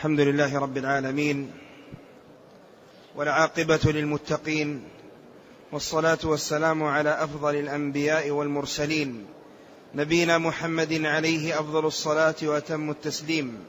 الحمد لله رب العالمين، والعاقبة للمتقين، والصلاة والسلام على أفضل الأنبياء والمرسلين، نبينا محمد عليه أفضل الصلاة وأتم التسليم.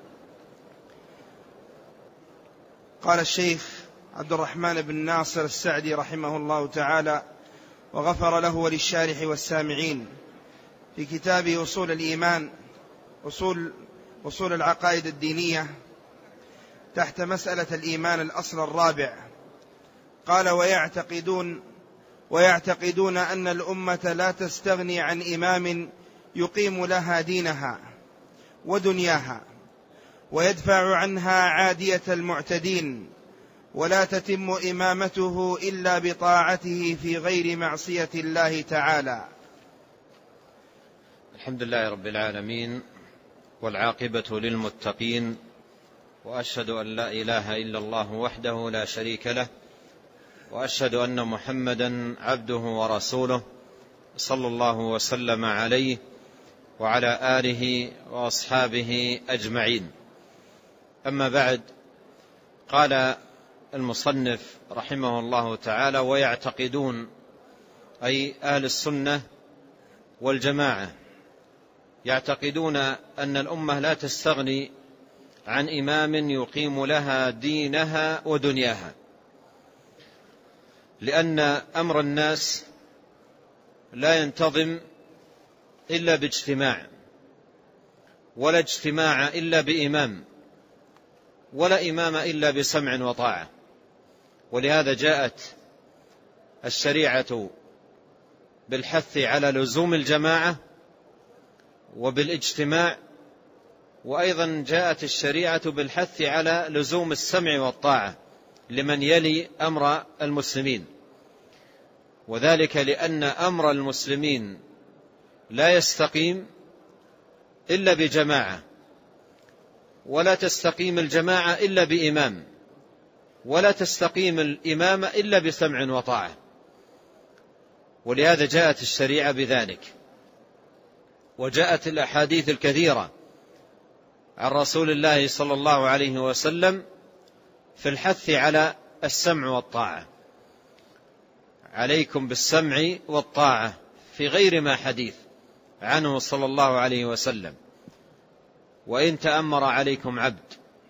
قال الشيخ عبد الرحمن بن ناصر السعدي رحمه الله تعالى وغفر له وللشارح والسامعين في كتابه أصول الإيمان، أصول العقائد الدينية، تحت مسألة الإيمان الأصل الرابع، قال: ويعتقدون أن الأمة لا تستغني عن إمام يقيم لها دينها ودنياها ويدفع عنها عادية المعتدين، ولا تتم إمامته إلا بطاعته في غير معصية الله تعالى. الحمد لله رب العالمين، والعاقبة للمتقين، وأشهد أن لا إله إلا الله وحده لا شريك له، وأشهد أن محمدا عبده ورسوله، صلى الله وسلم عليه وعلى آله وأصحابه أجمعين. أما بعد، قال المصنف رحمه الله تعالى: ويعتقدون، أي أهل السنة والجماعة، يعتقدون أن الأمة لا تستغني عن إمام يقيم لها دينها ودنياها، لأن أمر الناس لا ينتظم إلا باجتماع، ولا اجتماع إلا بإمام، ولا إمام إلا بسمع وطاعة. ولهذا جاءت الشريعة بالحث على لزوم الجماعة وبالاجتماع، وأيضا جاءت الشريعة بالحث على لزوم السمع والطاعة لمن يلي أمر المسلمين، وذلك لأن أمر المسلمين لا يستقيم إلا بجماعة، ولا تستقيم الجماعة إلا بإمام، ولا تستقيم الإمامة إلا بسمع وطاعة. ولهذا جاءت الشريعة بذلك، وجاءت الأحاديث الكثيرة عن رسول الله صلى الله عليه وسلم في الحث على السمع والطاعة. عليكم بالسمع والطاعة في غير ما حديث عنه صلى الله عليه وسلم: وإن تأمر عليكم عبد.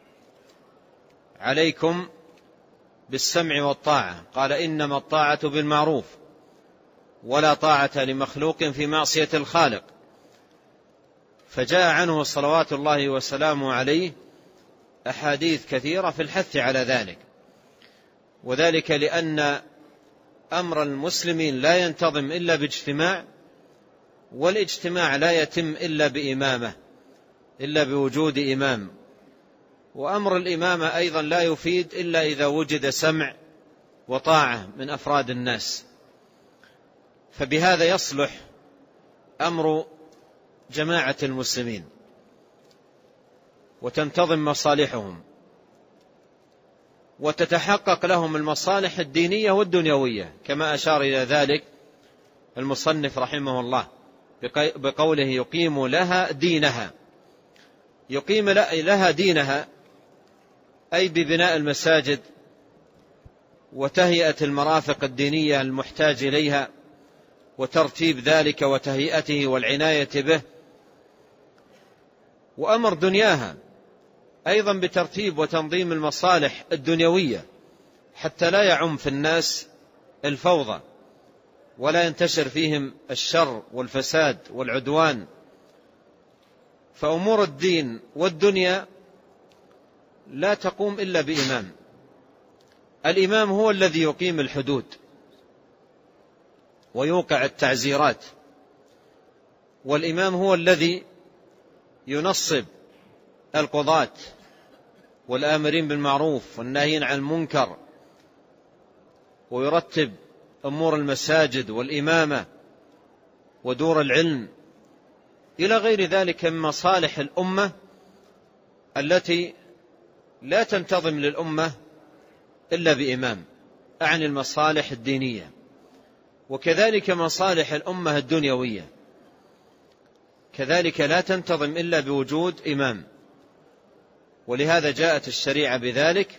عليكم بالسمع والطاعة، قال: إنما الطاعة بالمعروف، ولا طاعة لمخلوق في معصية الخالق. فجاء عنه صلوات الله وسلامه عليه أحاديث كثيرة في الحث على ذلك، وذلك لأن أمر المسلمين لا ينتظم إلا باجتماع، والاجتماع لا يتم إلا بإمامة، إلا بوجود إمام، وأمر الإمامة أيضا لا يفيد إلا إذا وجد سمع وطاعة من أفراد الناس. فبهذا يصلح أمر جماعة المسلمين وتنتظم مصالحهم، وتتحقق لهم المصالح الدينية والدنيوية، كما أشار إلى ذلك المصنف رحمه الله بقوله: يقيم لها دينها. يقيم لها دينها أي ببناء المساجد وتهيئة المرافق الدينية المحتاج إليها، وترتيب ذلك وتهيئته والعناية به. وأمر دنياها أيضا بترتيب وتنظيم المصالح الدنيوية، حتى لا يعم في الناس الفوضى، ولا ينتشر فيهم الشر والفساد والعدوان. فأمور الدين والدنيا لا تقوم إلا بإمام. الإمام هو الذي يقيم الحدود ويوقع التعزيرات، والإمام هو الذي ينصب القضاة والآمرين بالمعروف والناهين عن المنكر، ويرتب أمور المساجد والإمامة ودور العلم إلى غير ذلك من مصالح الأمة التي لا تنتظم للأمة إلا بإمام، أعني المصالح الدينية، وكذلك مصالح الأمة الدنيوية كذلك لا تنتظم إلا بوجود إمام. ولهذا جاءت الشريعة بذلك.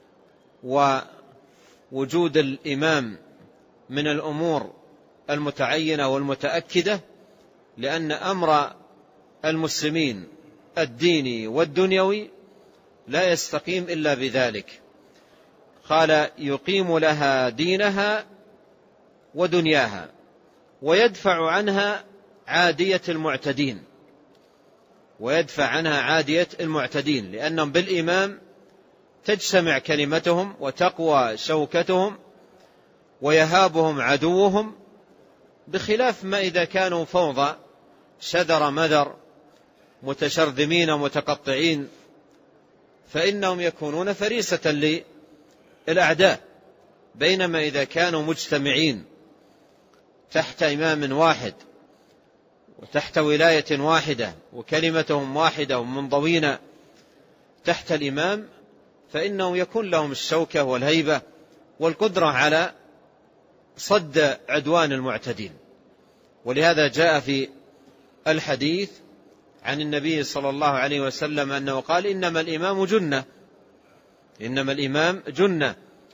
ووجود الإمام من الأمور المتعينة والمتأكدة، لأن أمر المسلمين الديني والدنيوي لا يستقيم إلا بذلك. قال يقيم لها دينها ودنياها ويدفع عنها عادية المعتدين، ويدفع عنها عادية المعتدين، لأنهم بالإمام تجتمع كلمتهم وتقوى شوكتهم ويهابهم عدوهم، بخلاف ما إذا كانوا فوضى شذر مذر متشرذمين متقطعين، فإنهم يكونون فريسة للأعداء. بينما إذا كانوا مجتمعين تحت إمام واحد وتحت ولاية واحدة وكلمتهم واحدة ومنضوين تحت الإمام، فإنه يكون لهم الشوكة والهيبة والقدرة على صد عدوان المعتدين. ولهذا جاء في الحديث عن النبي صلى الله عليه وسلم أنه قال إنما الإمام جنة، إنما الإمام جنة،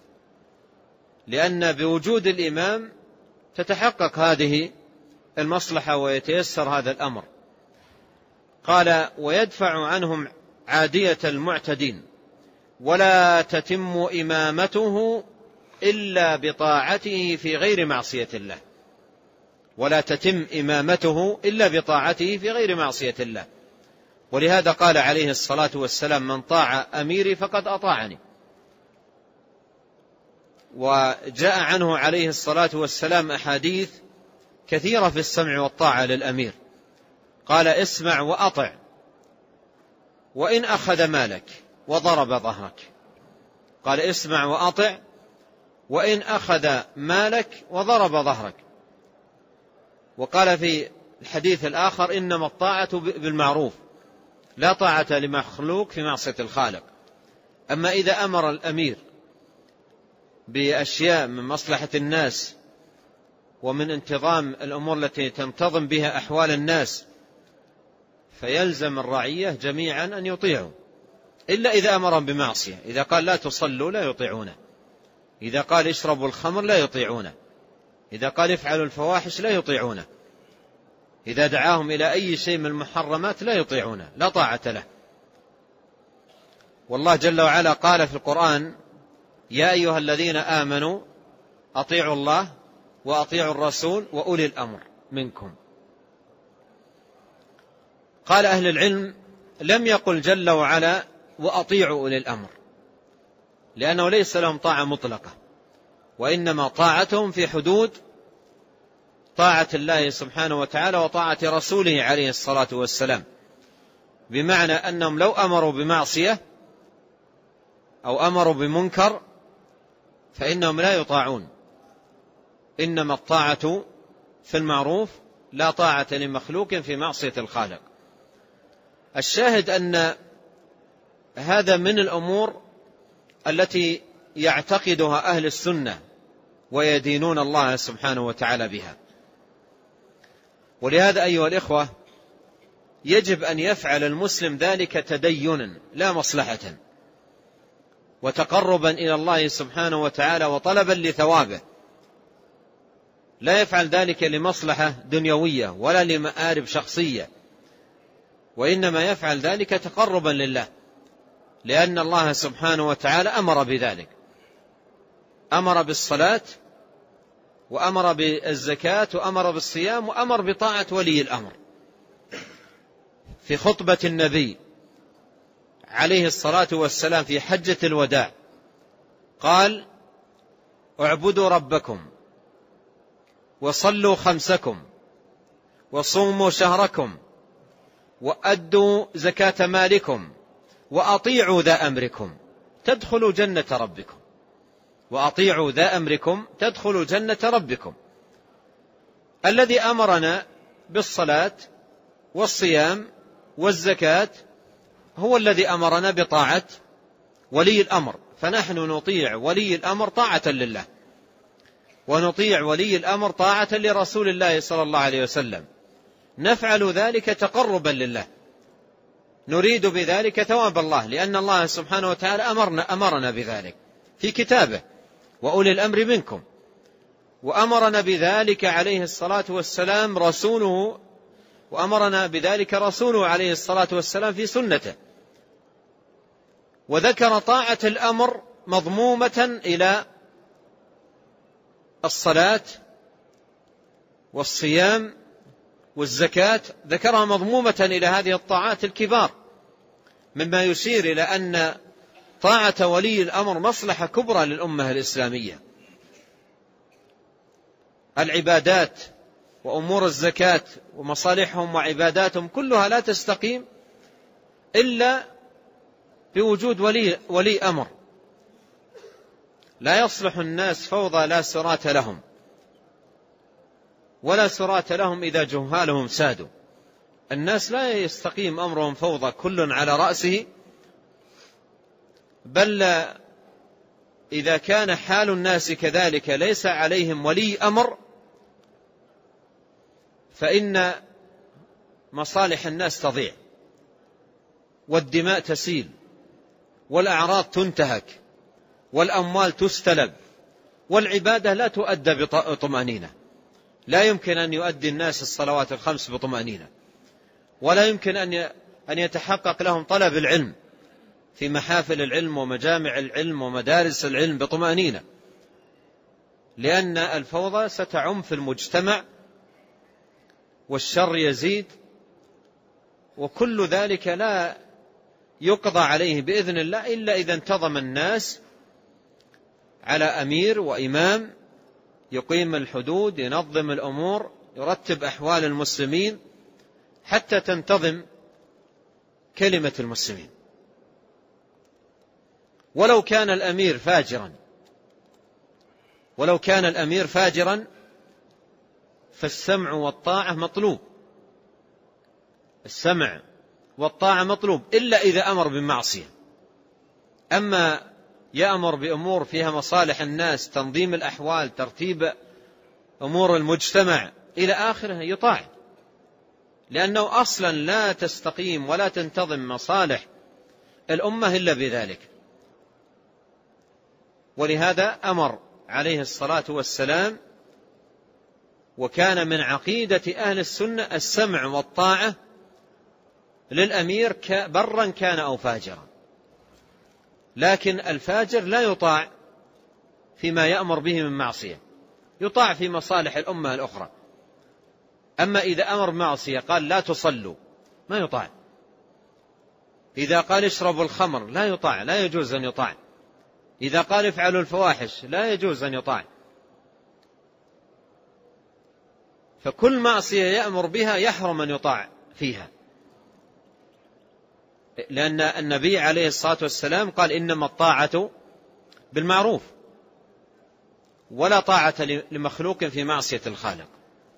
لأن بوجود الإمام تتحقق هذه المصلحة ويتيسر هذا الأمر. قال ويدفع عنهم عادية المعتدين ولا تتم إمامته إلا بطاعته في غير معصية الله، ولا تتم إمامته إلا بطاعته في غير معصية الله. ولهذا قال عليه الصلاة والسلام من طاع أميري فقد أطاعني. وجاء عنه عليه الصلاة والسلام أحاديث كثيرة في السمع والطاعة للأمير. قال اسمع وأطع وإن أخذ مالك وضرب ظهرك. قال اسمع وأطع وإن أخذ مالك وضرب ظهرك. وقال في الحديث الآخر إنما الطاعة بالمعروف لا طاعة لمخلوق في معصية الخالق. أما إذا أمر الأمير بأشياء من مصلحة الناس ومن انتظام الأمور التي تنتظم بها أحوال الناس، فيلزم الرعية جميعا أن يطيعوا، إلا إذا أمرهم بمعصية. إذا قال لا تصلوا لا يطيعونه، إذا قال اشربوا الخمر لا يطيعونه، إذا قال افعلوا الفواحش لا يطيعونه، إذا دعاهم إلى أي شيء من المحرمات لا يطيعونه، لا طاعة له. والله جل وعلا قال في القرآن يا أيها الذين آمنوا أطيعوا الله وأطيعوا الرسول وأولي الأمر منكم. قال أهل العلم لم يقل جل وعلا وأطيعوا أولي الأمر، لأنه ليس لهم طاعة مطلقة، وإنما طاعتهم في حدود طاعة الله سبحانه وتعالى وطاعة رسوله عليه الصلاة والسلام، بمعنى أنهم لو أمروا بمعصية أو أمروا بمنكر فإنهم لا يطاعون. إنما الطاعة في المعروف لا طاعة لمخلوق في معصية الخالق. الشاهد أن هذا من الأمور التي يعتقدها أهل السنة ويدينون الله سبحانه وتعالى بها. ولهذا أيها الإخوة يجب أن يفعل المسلم ذلك تدينا لا مصلحة، وتقربا إلى الله سبحانه وتعالى وطلبا لثوابه. لا يفعل ذلك لمصلحة دنيوية ولا لمآرب شخصية، وإنما يفعل ذلك تقربا لله، لأن الله سبحانه وتعالى أمر بذلك، أمر بالصلاة وأمر بالزكاة وأمر بالصيام وأمر بطاعة ولي الأمر. في خطبة النبي عليه الصلاة والسلام في حجة الوداع قال اعبدوا ربكم وصلوا خمسكم وصوموا شهركم وأدوا زكاة مالكم وأطيعوا ذا أمركم تدخلوا جنة ربكم، وأطيعوا ذا أمركم تدخلوا جنة ربكم. الذي أمرنا بالصلاة والصيام والزكاة هو الذي أمرنا بطاعة ولي الأمر، فنحن نطيع ولي الأمر طاعة لله، ونطيع ولي الأمر طاعة لرسول الله صلى الله عليه وسلم. نفعل ذلك تقربا لله، نريد بذلك ثواب الله، لأن الله سبحانه وتعالى أمرنا بذلك في كتابه: وأولي الأمر منكم. وأمرنا بذلك عليه الصلاة والسلام رسوله، وأمرنا بذلك رسوله عليه الصلاة والسلام في سنته. وذكر طاعة الأمر مضمومة إلى الصلاة والصيام والزكاة، ذكرها مضمومة إلى هذه الطاعات الكبار، مما يشير إلى أن طاعة ولي الأمر مصلحة كبرى للأمة الإسلامية. العبادات وأمور الزكاة ومصالحهم وعباداتهم كلها لا تستقيم إلا بوجود ولي أمر. لا يصلح الناس فوضى لا سرات لهم، ولا سرات لهم إذا جهالهم سادوا. الناس لا يستقيم أمرهم فوضى كل على رأسه، بل إذا كان حال الناس كذلك ليس عليهم ولي أمر، فإن مصالح الناس تضيع، والدماء تسيل، والأعراض تنتهك، والأموال تستلب، والعبادة لا تؤدى بطمأنينة. لا يمكن أن يؤدي الناس الصلوات الخمس بطمأنينة، ولا يمكن أن يتحقق لهم طلب العلم في محافل العلم ومجامع العلم ومدارس العلم بطمأنينة، لأن الفوضى ستعم في المجتمع، والشر يزيد، وكل ذلك لا يقضى عليه بإذن الله إلا إذا انتظم الناس على أمير وإمام يقيم الحدود، ينظم الأمور، يرتب أحوال المسلمين حتى تنتظم كلمة المسلمين. ولو كان الأمير فاجرا فالسمع والطاعة مطلوب، السمع والطاعة مطلوب، إلا إذا أمر بمعصية. أما يأمر بأمور فيها مصالح الناس، تنظيم الأحوال، ترتيب أمور المجتمع إلى آخره، يطاع، لأنه أصلا لا تستقيم ولا تنتظم مصالح الأمة إلا بذلك. ولهذا أمر عليه الصلاة والسلام، وكان من عقيدة أهل السنة السمع والطاعة للأمير برا كان أو فاجرا. لكن الفاجر لا يطاع فيما يأمر به من معصية، يطاع في مصالح الأمة الأخرى. أما إذا أمر معصية قال لا تصلوا ما يطاع، إذا قال اشربوا الخمر لا يطاع، لا يجوز أن يطاع، إذا قال افعلوا الفواحش لا يجوز أن يطاع. فكل معصية يأمر بها يحرم أن يطاع فيها، لأن النبي عليه الصلاة والسلام قال إنما الطاعة بالمعروف، ولا طاعة لمخلوق في معصية الخالق.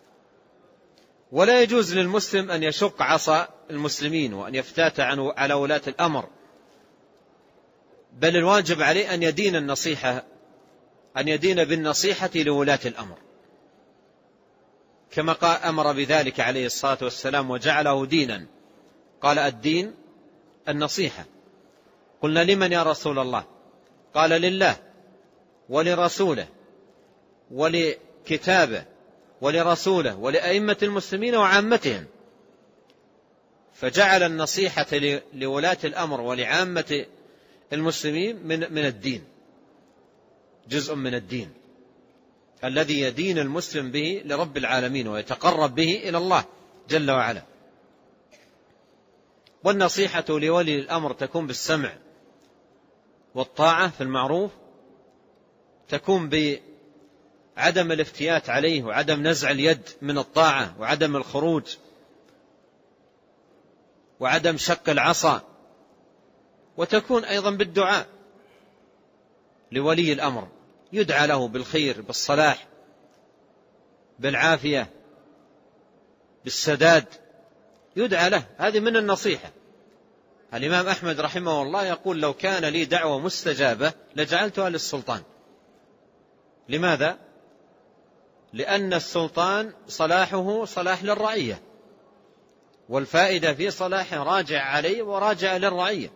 ولا يجوز للمسلم أن يشق عصا المسلمين وأن يفتات على ولاة الأمر، بل الواجب عليه أن يدين بالنصيحة لولاة الأمر، كما أمر بذلك عليه الصلاة والسلام وجعله دينا. قال الدين النصيحة. قلنا لمن يا رسول الله؟ قال لله ولرسوله ولكتابه ولرسوله ولأئمة المسلمين وعامتهم. فجعل النصيحة لولاة الأمر ولعامة المسلمين من الدين، جزء من الدين الذي يدين المسلم به لرب العالمين ويتقرب به إلى الله جل وعلا. والنصيحة لولي الأمر تكون بالسمع والطاعة في المعروف، تكون بعدم الافتيات عليه وعدم نزع اليد من الطاعة وعدم الخروج وعدم شق العصا، وتكون أيضا بالدعاء لولي الأمر، يدعى له بالخير، بالصلاح، بالعافية، بالسداد، يدعى له. هذه من النصيحة. الإمام أحمد رحمه الله يقول لو كان لي دعوة مستجابة لجعلتها للسلطان. لماذا؟ لأن السلطان صلاحه صلاح للرعية، والفائدة في صلاحه راجع عليه وراجع للرعية،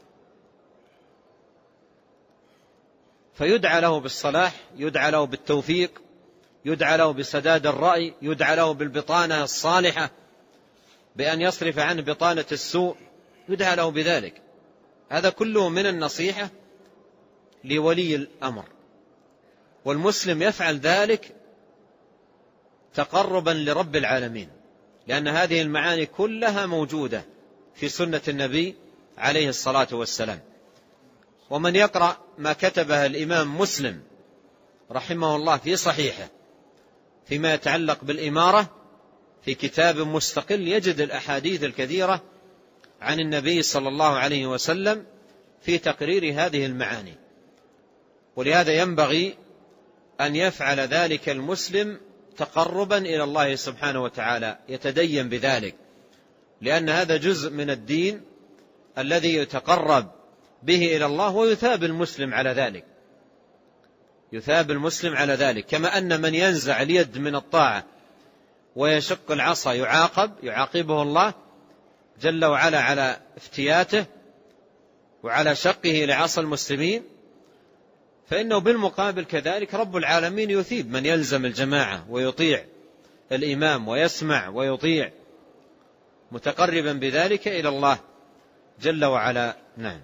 فيدعى له بالصلاح، يدعى له بالتوفيق، يدعى له بسداد الرأي، يدعى له بالبطانة الصالحة بأن يصرف عنه بطانة السوء، يدعى له بذلك. هذا كله من النصيحة لولي الأمر، والمسلم يفعل ذلك تقربا لرب العالمين، لأن هذه المعاني كلها موجودة في سنة النبي عليه الصلاة والسلام. ومن يقرأ ما كتبه الإمام مسلم رحمه الله في صحيحه فيما يتعلق بالإمارة في كتاب مستقل يجد الأحاديث الكثيرة عن النبي صلى الله عليه وسلم في تقرير هذه المعاني. ولهذا ينبغي أن يفعل ذلك المسلم تقربا إلى الله سبحانه وتعالى، يتدين بذلك، لأن هذا جزء من الدين الذي يتقرب به إلى الله، ويثاب المسلم على ذلك، يثاب المسلم على ذلك. كما أن من ينزع اليد من الطاعة ويشق العصا يعاقبه الله جل وعلا على افتياته وعلى شقه لعصا المسلمين، فإنه بالمقابل كذلك رب العالمين يثيب من يلزم الجماعة ويطيع الإمام ويسمع ويطيع، متقربا بذلك إلى الله جل وعلا. نعم.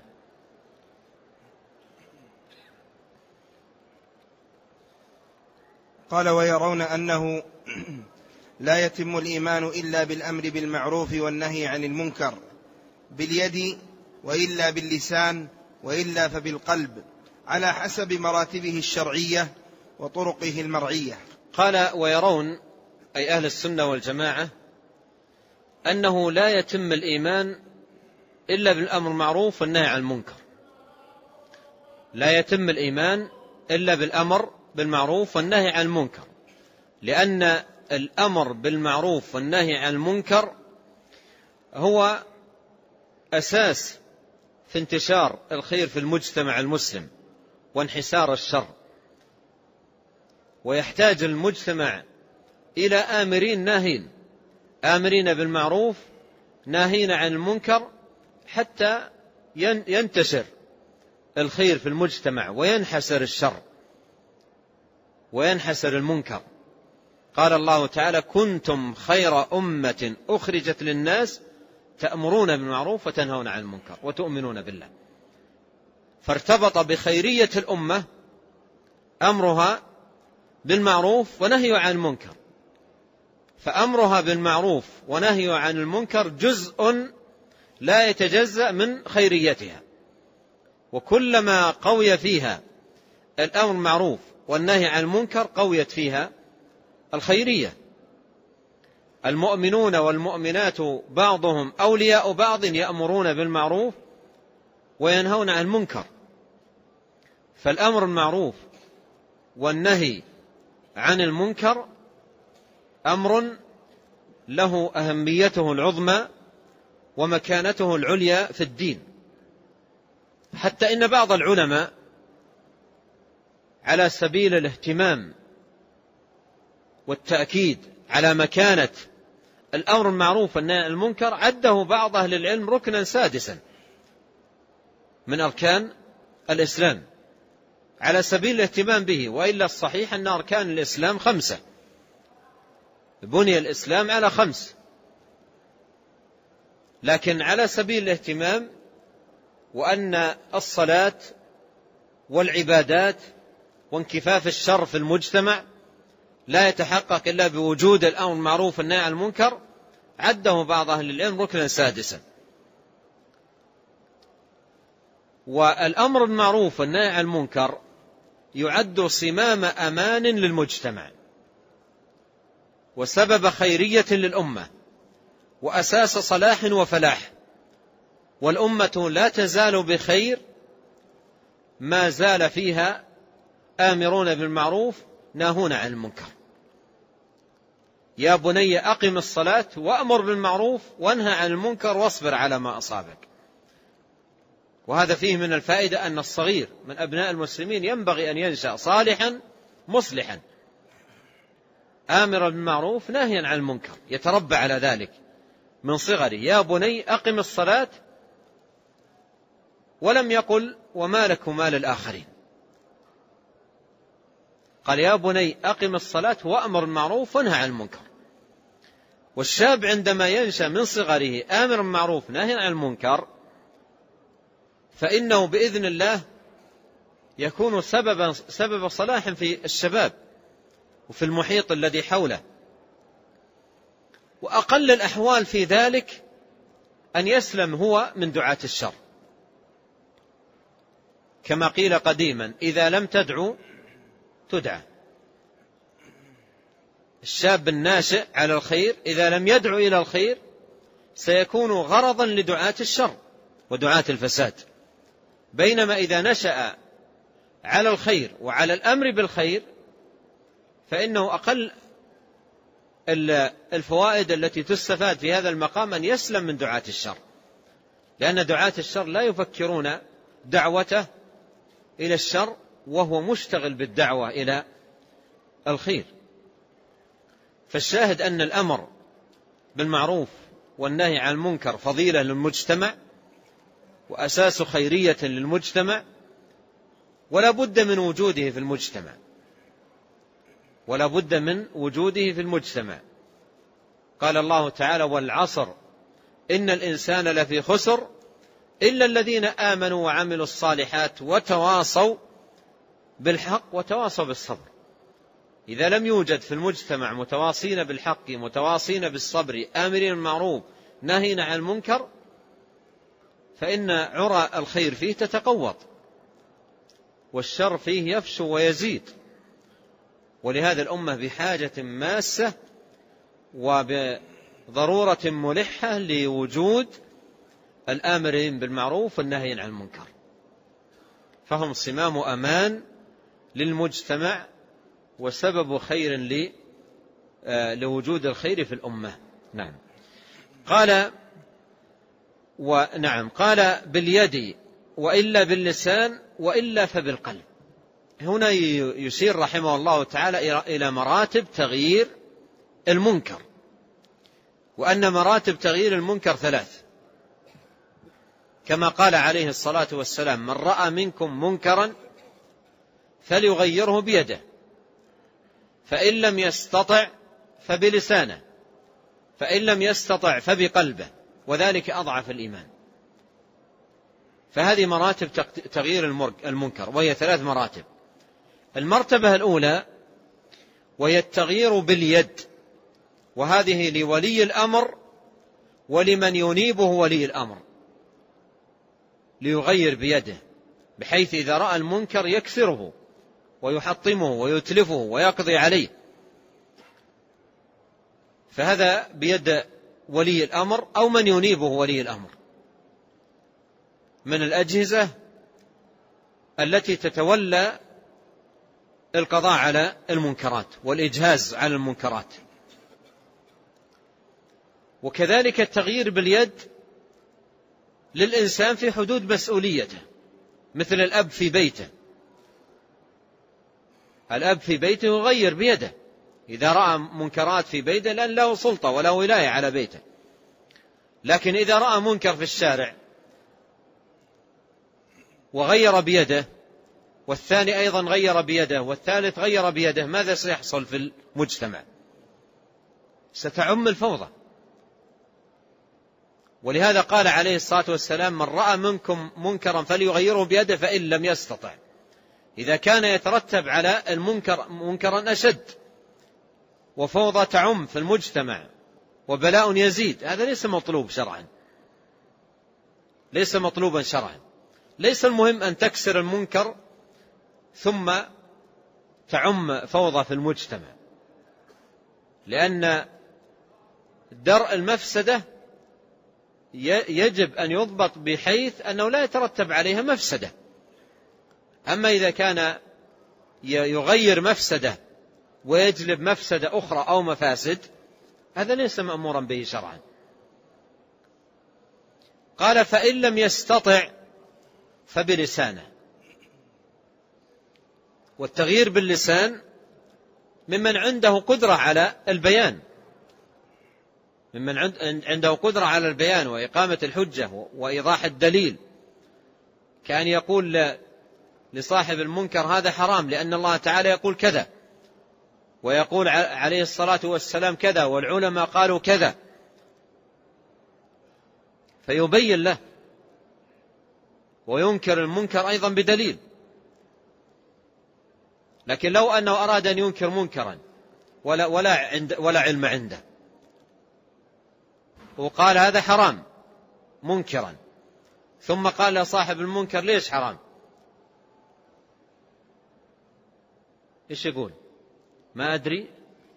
قال: ويرون أنه لا يتم الإيمان إلا بالأمر بالمعروف والنهي عن المنكر باليد، وإلا باللسان، وإلا فبالقلب، على حسب مراتبه الشرعية وطرقه المرعية. قال: ويرون أي أهل السنة والجماعة أنه لا يتم الإيمان إلا بالأمر بالمعروف والنهي عن المنكر. لا يتم الإيمان إلا بالأمر بالمعروف والنهي عن المنكر، لأن الأمر بالمعروف والنهي عن المنكر هو أساس في انتشار الخير في المجتمع المسلم وانحسار الشر. ويحتاج المجتمع إلى آمرين ناهين، آمرين بالمعروف ناهين عن المنكر، حتى ينتشر الخير في المجتمع وينحسر الشر وينحسر المنكر. قال الله تعالى: كنتم خير أمة أخرجت للناس تأمرون بالمعروف وتنهون عن المنكر وتؤمنون بالله. فارتبط بخيرية الأمة أمرها بالمعروف ونهي عن المنكر، فأمرها بالمعروف ونهي عن المنكر جزء لا يتجزأ من خيريتها، وكلما قوي فيها الأمر بالمعروف والنهي عن المنكر قويت فيها الخيرية. المؤمنون والمؤمنات بعضهم أولياء بعض يأمرون بالمعروف وينهون عن المنكر. فالأمر بالمعروف والنهي عن المنكر أمر له أهميته العظمى ومكانته العليا في الدين، حتى إن بعض العلماء على سبيل الاهتمام والتأكيد على مكانة الأمر بالمعروف والنهي عن المنكر عده بعض أهل العلم ركنا سادسا من أركان الإسلام على سبيل الاهتمام به، وإلا الصحيح أن أركان الإسلام 5، بني الإسلام على 5، لكن على سبيل الاهتمام، وأن الصلاة والعبادات وانكفاف الشر في المجتمع لا يتحقق إلا بوجود الأمر بالمعروف والنهي عن المنكر، عده بعض أهل العلم ركنا سادسا. والأمر بالمعروف والنهي عن المنكر يعد صمام أمان للمجتمع وسبب خيرية للأمة وأساس صلاح وفلاح، والأمة لا تزال بخير ما زال فيها آمرون بالمعروف ناهون عن المنكر. يا بني أقم الصلاة وأمر بالمعروف وانهى عن المنكر واصبر على ما أصابك. وهذا فيه من الفائدة أن الصغير من أبناء المسلمين ينبغي أن ينشأ صالحا مصلحا آمرا بالمعروف ناهيا عن المنكر، يتربى على ذلك من صغره. يا بني أقم الصلاة، ولم يقل وما لك وما للآخرين، قال يا بني أقم الصلاة وأمر بالمعروف وانهى عن المنكر. والشاب عندما ينشأ من صغره آمر بالمعروف ناهي عن المنكر فإنه بإذن الله يكون سبب صلاح في الشباب وفي المحيط الذي حوله. وأقل الأحوال في ذلك أن يسلم هو من دعاة الشر، كما قيل قديما إذا لم تدعو تدعى. الشاب الناشئ على الخير إذا لم يدعو إلى الخير سيكون غرضا لدعاة الشر ودعاة الفساد، بينما إذا نشأ على الخير وعلى الأمر بالخير فإنه أقل الفوائد التي تستفاد في هذا المقام أن يسلم من دعاة الشر، لأن دعاة الشر لا يفكرون دعوته إلى الشر وهو مشتغل بالدعوة إلى الخير. فالشاهد أن الأمر بالمعروف والنهي عن المنكر فضيلة للمجتمع وأساس خيرية للمجتمع، ولا بد من وجوده في المجتمع، ولا بد من وجوده في المجتمع. قال الله تعالى والعصر إن الإنسان لفي خسر إلا الذين آمنوا وعملوا الصالحات وتواصوا بالحق وتواصوا بالصبر. إذا لم يوجد في المجتمع متواصين بالحق متواصين بالصبر آمرين بالمعروف ناهين عن المنكر فإن عرى الخير فيه تتقوض والشر فيه يفشو ويزيد. ولهذا الأمة بحاجة ماسة وبضرورة ملحة لوجود الآمرين بالمعروف والناهين عن المنكر، فهم صمام أمان للمجتمع وسبب خير لوجود الخير في الأمة. نعم. قال باليد وإلا باللسان وإلا فبالقلب. هنا يشير رحمه الله تعالى إلى مراتب تغيير المنكر، وأن مراتب تغيير المنكر 3، كما قال عليه الصلاة والسلام من رأى منكم منكرا فليغيره بيده فإن لم يستطع فبلسانه فإن لم يستطع فبقلبه وذلك أضعف الإيمان. فهذه مراتب تغيير المنكر، وهي 3 مراتب. المرتبة الأولى وهي التغيير باليد، وهذه لولي الأمر ولمن ينيبه ولي الأمر، ليغير بيده بحيث إذا رأى المنكر يكسره ويحطمه ويتلفه ويقضي عليه. فهذا بيد ولي الأمر أو من ينيبه ولي الأمر من الأجهزة التي تتولى القضاء على المنكرات والإجهاز على المنكرات. وكذلك التغيير باليد للإنسان في حدود مسؤوليته، مثل الأب في بيته. الأب في بيته يغير بيده إذا رأى منكرات في بيته، لأن له سلطة ولا ولاية على بيته. لكن إذا رأى منكر في الشارع وغير بيده، والثاني أيضا غير بيده، والثالث غير بيده، ماذا سيحصل في المجتمع؟ ستعم الفوضى. ولهذا قال عليه الصلاة والسلام من رأى منكم منكرا فليغيره بيده فإن لم يستطع. إذا كان يترتب على المنكر منكرا أشد وفوضى تعم في المجتمع وبلاء يزيد، هذا ليس مطلوب شرعا، ليس مطلوبا شرعا. ليس المهم أن تكسر المنكر ثم تعم فوضى في المجتمع، لأن درء المفسدة يجب أن يضبط بحيث أنه لا يترتب عليها مفسدة. أما إذا كان يغير مفسدة ويجلب مفسدة أخرى أو مفاسد، هذا ليس مأمورا به شرعا. قال فإن لم يستطع فبلسانه. والتغيير باللسان ممن عنده قدرة على البيان، ممن عنده قدرة على البيان وإقامة الحجة وإيضاح الدليل، كان يقول لصاحب المنكر هذا حرام لأن الله تعالى يقول كذا، ويقول عليه الصلاة والسلام كذا، والعلماء قالوا كذا، فيبين له وينكر المنكر أيضا بدليل. لكن لو أنه أراد أن ينكر منكرا ولا علم عنده، وقال هذا حرام منكرا، ثم قال لصاحب المنكر ليش حرام، إيش يقول؟ ما أدري.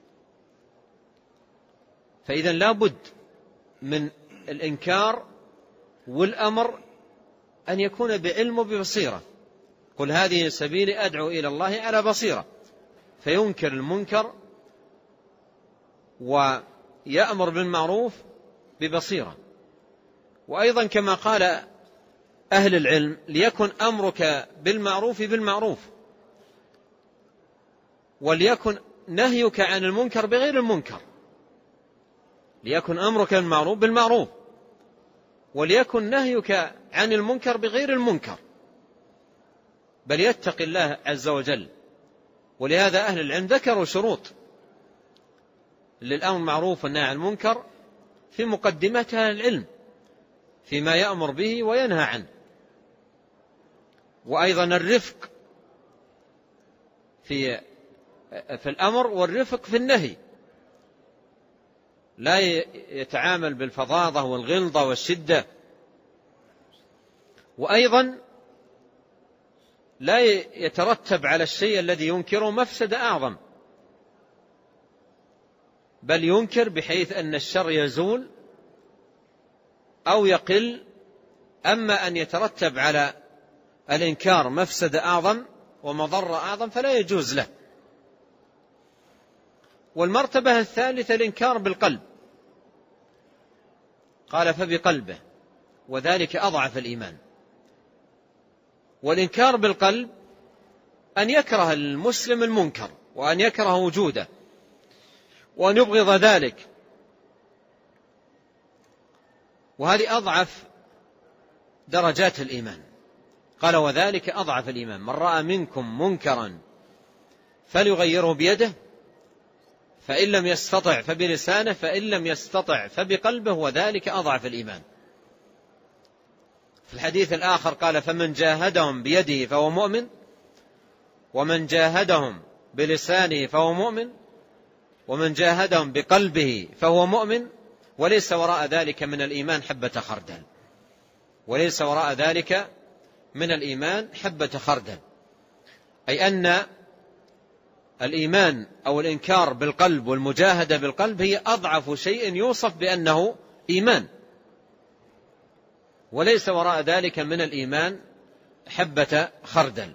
فإذا لا بد من الإنكار والأمر أن يكون بعلم وببصيرة. قل هذه سبيلي أدعو إلى الله على بصيرة، فينكر المنكر ويأمر بالمعروف ببصيرة. وأيضا كما قال أهل العلم: ليكن أمرك بالمعروف بالمعروف، وليكن نهيك عن المنكر بغير المنكر. ليكن أمرك بالمعروف بالمعروف، وليكن نهيك عن المنكر بغير المنكر، بل يتقي الله عز وجل. ولهذا أهل العلم ذكروا شروط للأمر بالمعروف والنهي عن المنكر في مقدمتها العلم فيما يأمر به وينهى عنه. وأيضا الرفق في الأمر والرفق في النهي، لا يتعامل بالفظاظة والغلظة والشدة. وأيضا لا يترتب على الشيء الذي ينكره مفسدة أعظم، بل ينكر بحيث أن الشر يزول أو يقل. أما أن يترتب على الإنكار مفسدة أعظم ومضرة أعظم فلا يجوز له. والمرتبة الثالثة الإنكار بالقلب، قال فبقلبه، وذلك أضعف الإيمان. والإنكار بالقلب أن يكره المسلم المنكر، وأن يكره وجوده، وأن يبغض ذلك، وهذه أضعف درجات الإيمان. قال وذلك أضعف الإيمان. من رأى منكم منكرا فليغيره بيده، فإن لم يستطع فبلسانه، فإن لم يستطع فبقلبه، وذلك أضعف الإيمان. في الحديث الآخر قال فمن جاهدهم بيده فهو مؤمن، ومن جاهدهم بلسانه فهو مؤمن، ومن جاهدهم بقلبه فهو مؤمن، وليس وراء ذلك من الإيمان حبة خردل. وليس وراء ذلك من الإيمان حبة خردل، أي أن الإيمان أو الإنكار بالقلب والمجاهدة بالقلب هي أضعف شيء يوصف بأنه إيمان، وليس وراء ذلك من الإيمان حبة خردل.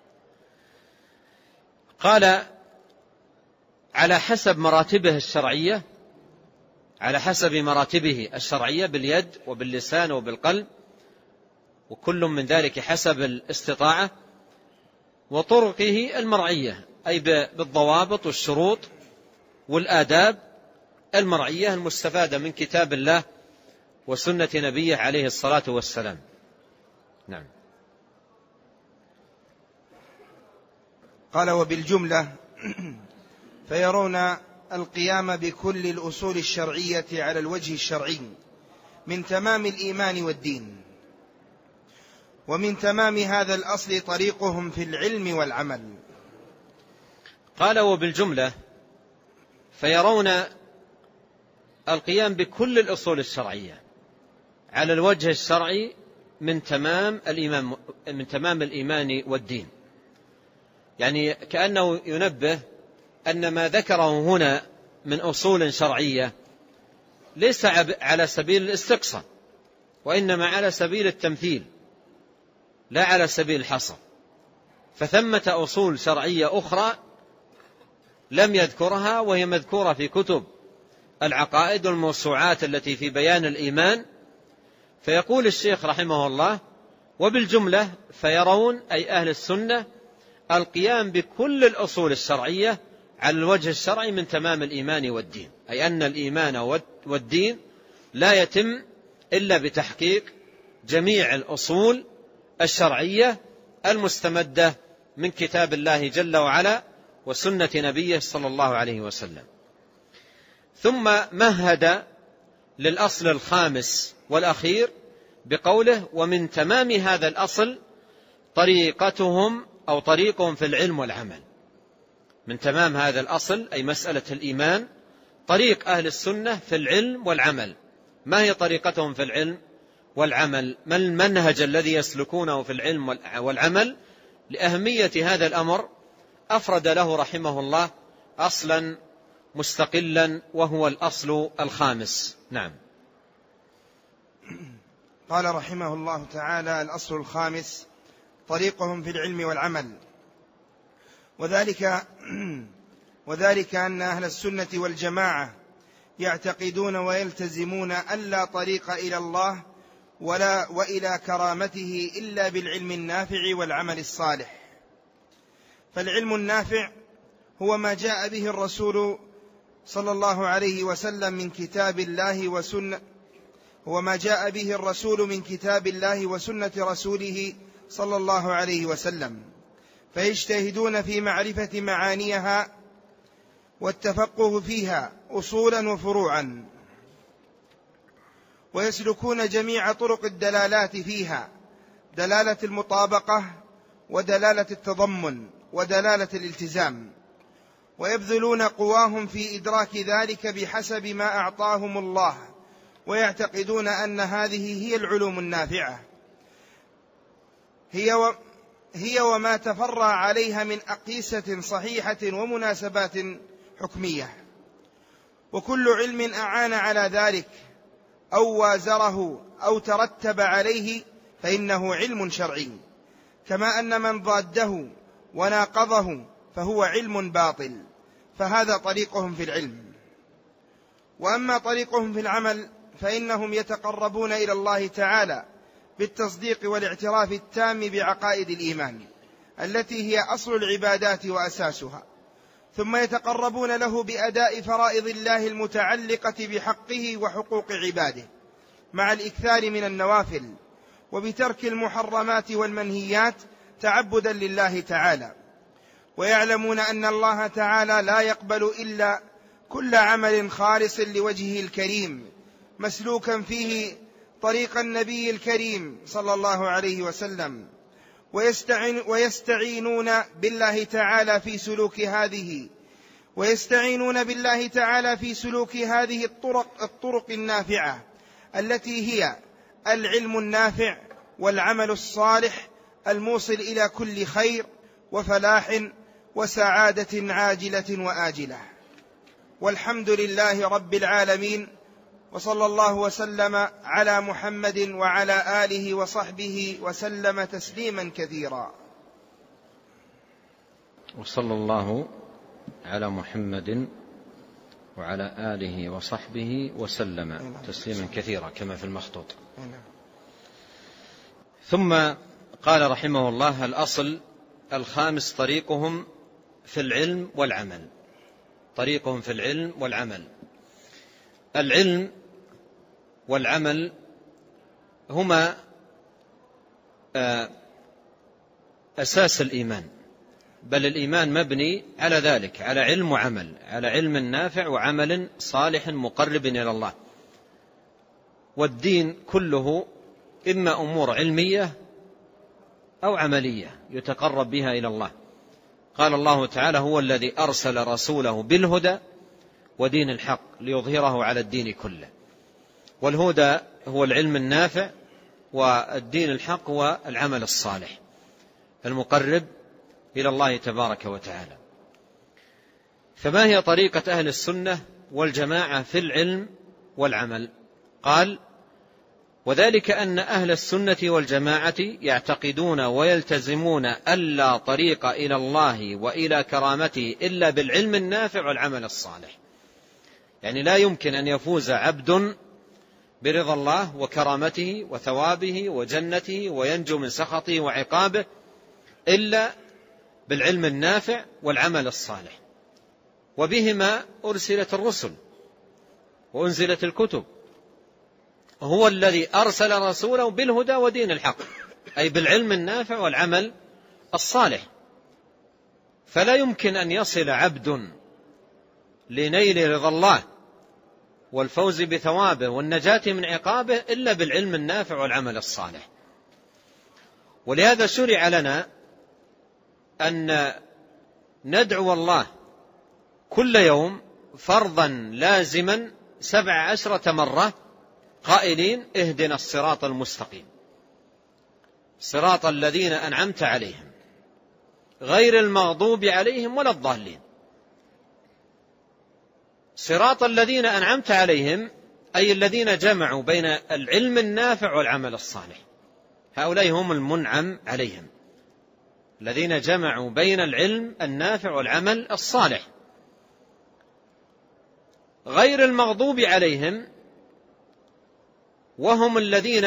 قال على حسب مراتبه الشرعية، على حسب مراتبه الشرعية باليد وباللسان وبالقلب، وكل من ذلك حسب الاستطاعة، وطرقه المرعية أي بالضوابط والشروط والآداب المرعية المستفادة من كتاب الله وسنة نبيه عليه الصلاة والسلام. نعم. قال وبالجملة فيرون القيام بكل الأصول الشرعية على الوجه الشرعي من تمام الإيمان والدين، ومن تمام هذا الأصل طريقهم في العلم والعمل. قال وبالجملة فيرون القيام بكل الأصول الشرعية على الوجه الشرعي من تمام الإيمان والدين. يعني كأنه ينبه أن ما ذكره هنا من أصول شرعية ليس على سبيل الاستقصاء، وإنما على سبيل التمثيل لا على سبيل الحصر. فثمة أصول شرعية أخرى لم يذكرها، وهي مذكورة في كتب العقائد والموسوعات التي في بيان الإيمان. فيقول الشيخ رحمه الله وبالجملة فيرون أي أهل السنة القيام بكل الأصول الشرعية على الوجه الشرعي من تمام الإيمان والدين، أي أن الإيمان والدين لا يتم إلا بتحقيق جميع الأصول الشرعية المستمدة من كتاب الله جل وعلا وسنة نبيه صلى الله عليه وسلم. ثم مهد للأصل الخامس والأخير بقوله: ومن تمام هذا الأصل طريقتهم أو طريقهم في العلم والعمل. من تمام هذا الأصل أي مسألة الإيمان طريق أهل السنة في العلم والعمل. ما هي طريقتهم في العلم والعمل؟ ما المنهج الذي يسلكونه في العلم والعمل؟ لأهمية هذا الأمر أفرد له رحمه الله أصلا مستقلا وهو الأصل الخامس. نعم. قال رحمه الله تعالى: الأصل الخامس طريقهم في العلم والعمل، وذلك أن أهل السنة والجماعة يعتقدون ويلتزمون أن لا طريق إلى الله وإلى كرامته إلا بالعلم النافع والعمل الصالح. فالعلم النافع هو ما جاء به الرسول صلى الله عليه وسلم من كتاب الله وسنة وسنة رسوله صلى الله عليه وسلم، فيجتهدون في معرفة معانيها والتفقه فيها أصولا وفروعا، ويسلكون جميع طرق الدلالات فيها: دلالة المطابقة ودلالة التضمن ودلالة الالتزام، ويبذلون قواهم في إدراك ذلك بحسب ما أعطاهم الله، ويعتقدون أن هذه هي العلوم النافعة، هي وما تفرع عليها من أقيسة صحيحة ومناسبات حكمية. وكل علم أعان على ذلك أو وازره أو ترتب عليه فإنه علم شرعي، كما أن من ضاده وناقضه فهو علم باطل. فهذا طريقهم في العلم. وأما طريقهم في العمل فإنهم يتقربون إلى الله تعالى بالتصديق والاعتراف التام بعقائد الإيمان التي هي أصل العبادات وأساسها، ثم يتقربون له بأداء فرائض الله المتعلقة بحقه وحقوق عباده مع الإكثار من النوافل، وبترك المحرمات والمنهيات تعبدا لله تعالى. ويعلمون أن الله تعالى لا يقبل إلا كل عمل خالص لوجهه الكريم مسلوكا فيه طريق النبي الكريم صلى الله عليه وسلم، ويستعينون بالله تعالى في سلوك هذه الطرق النافعة التي هي العلم النافع والعمل الصالح الموصل إلى كل خير وفلاح وسعادة عاجلة وآجلة. والحمد لله رب العالمين، وصلى الله وسلم على محمد وعلى آله وصحبه وسلم تسليما كثيرا. وصلى الله على محمد وعلى آله وصحبه وسلم تسليما كثيرا كما في المخطوط. ثم قال رحمه الله: الأصل الخامس طريقهم في العلم والعمل. طريقهم في العلم والعمل. العلم والعمل هما أساس الإيمان، بل الإيمان مبني على ذلك، على علم وعمل، على علم نافع وعمل صالح مقرب إلى الله. والدين كله إما أمور علمية أو عملية يتقرب بها إلى الله. قال الله تعالى: هو الذي أرسل رسوله بالهدى ودين الحق ليظهره على الدين كله. والهدى هو العلم النافع، والدين الحق هو العمل الصالح المقرب إلى الله تبارك وتعالى. فما هي طريقة أهل السنة والجماعة في العلم والعمل؟ قال: وذلك أن أهل السنة والجماعة يعتقدون ويلتزمون ألا طريق إلى الله وإلى كرامته إلا بالعلم النافع والعمل الصالح. يعني لا يمكن أن يفوز عبد برضا الله وكرامته وثوابه وجنته وينجو من سخطه وعقابه إلا بالعلم النافع والعمل الصالح. وبهما أرسلت الرسل وأنزلت الكتب. هو الذي أرسل رسوله بالهدى ودين الحق، أي بالعلم النافع والعمل الصالح. فلا يمكن أن يصل عبد لنيل رضا الله والفوز بثوابه والنجاة من عقابه إلا بالعلم النافع والعمل الصالح. ولهذا شرع لنا أن ندعو الله كل يوم فرضا لازما 17 مرة قائلين: اهدنا الصراط المستقيم صراط الذين أنعمت عليهم غير المغضوب عليهم ولا الضالين. صراط الذين أنعمت عليهم أي الذين جمعوا بين العلم النافع والعمل الصالح، هؤلاء هم المنعم عليهم، الذين جمعوا بين العلم النافع والعمل الصالح. غير المغضوب عليهم وهم الذين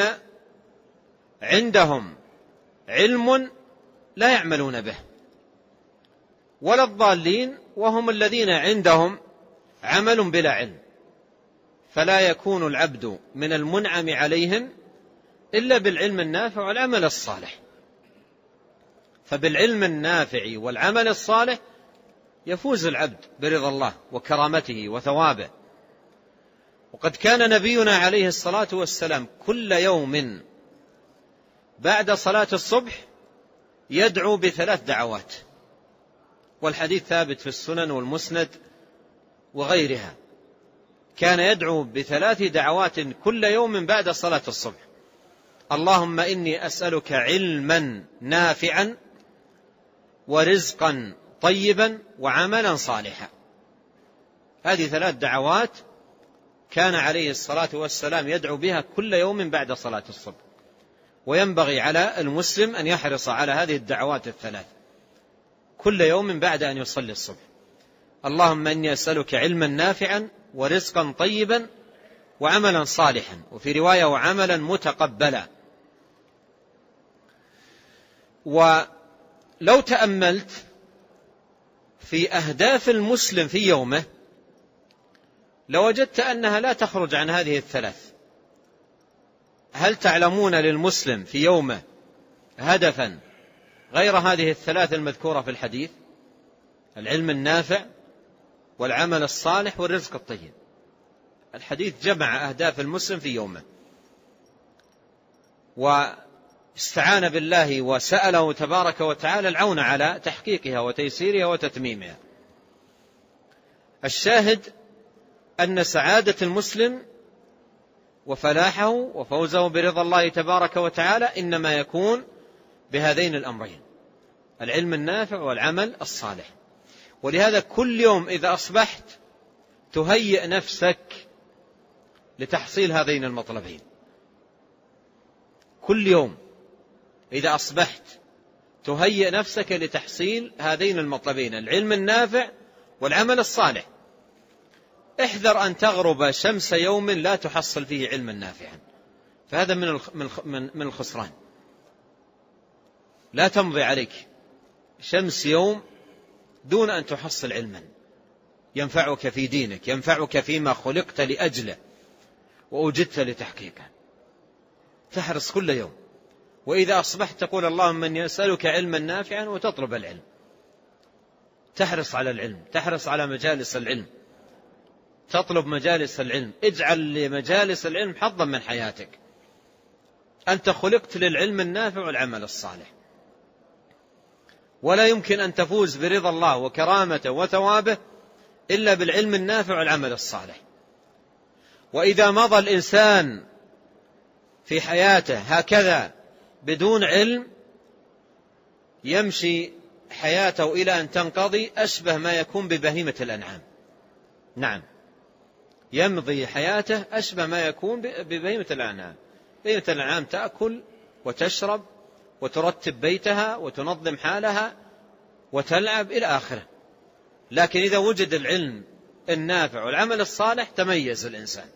عندهم علم لا يعملون به، ولا الضالين وهم الذين عندهم عمل بلا علم. فلا يكون العبد من المنعم عليهم إلا بالعلم النافع والعمل الصالح. فبالعلم النافع والعمل الصالح يفوز العبد برضا الله وكرامته وثوابه. وقد كان نبينا عليه الصلاة والسلام كل يوم بعد صلاة الصبح يدعو ب3 دعوات، والحديث ثابت في السنن والمسند وغيرها. كان يدعو ب3 دعوات كل يوم بعد صلاة الصبح: اللهم إني أسألك علما نافعا ورزقا طيبا وعملا صالحا. هذه 3 دعوات كان عليه الصلاة والسلام يدعو بها كل يوم بعد صلاة الصبح، وينبغي على المسلم أن يحرص على هذه الدعوات ال3 كل يوم بعد أن يصلي الصبح: اللهم إني أسألك علما نافعا ورزقا طيبا وعملا صالحا، وفي رواية وعملا متقبلا. ولو تأملت في أهداف المسلم في يومه لوجدت أنها لا تخرج عن هذه ال3. هل تعلمون للمسلم في يومه هدفا غير هذه ال3 المذكورة في الحديث؟ العلم النافع والعمل الصالح والرزق الطيب. الحديث جمع أهداف المسلم في يومه، واستعان بالله وسأله تبارك وتعالى العون على تحقيقها وتيسيرها وتتميمها. الشاهد أن سعادة المسلم وفلاحه وفوزه برضا الله تبارك وتعالى إنما يكون بهذين الأمرين: العلم النافع والعمل الصالح. ولهذا كل يوم إذا أصبحت تهيئ نفسك لتحصيل هذين المطلبين. كل يوم إذا أصبحت تهيئ نفسك لتحصيل هذين المطلبين: العلم النافع والعمل الصالح. احذر أن تغرب شمس يوم لا تحصل فيه علما نافعا، فهذا من الخسران. لا تمضي عليك شمس يوم دون أن تحصل علما ينفعك في دينك، ينفعك فيما خلقت لأجله وأوجدت لتحقيقه. تحرص كل يوم، وإذا أصبحت تقول اللهم إني أسألك علما نافعا وتطلب العلم. تحرص على العلم، تحرص على مجالس العلم، تطلب مجالس العلم. اجعل لمجالس العلم حظا من حياتك. أنت خلقت للعلم النافع والعمل الصالح، ولا يمكن أن تفوز برضا الله وكرامته وثوابه إلا بالعلم النافع والعمل الصالح. وإذا مضى الإنسان في حياته هكذا بدون علم يمشي حياته إلى أن تنقضي أشبه ما يكون ببهيمة الأنعام. نعم، يمضي حياته أشبه ما يكون ببهيمة الأنعام. بهيمة الأنعام تأكل وتشرب وترتب بيتها وتنظم حالها وتلعب إلى آخره. لكن إذا وجد العلم النافع والعمل الصالح تميز الإنسان.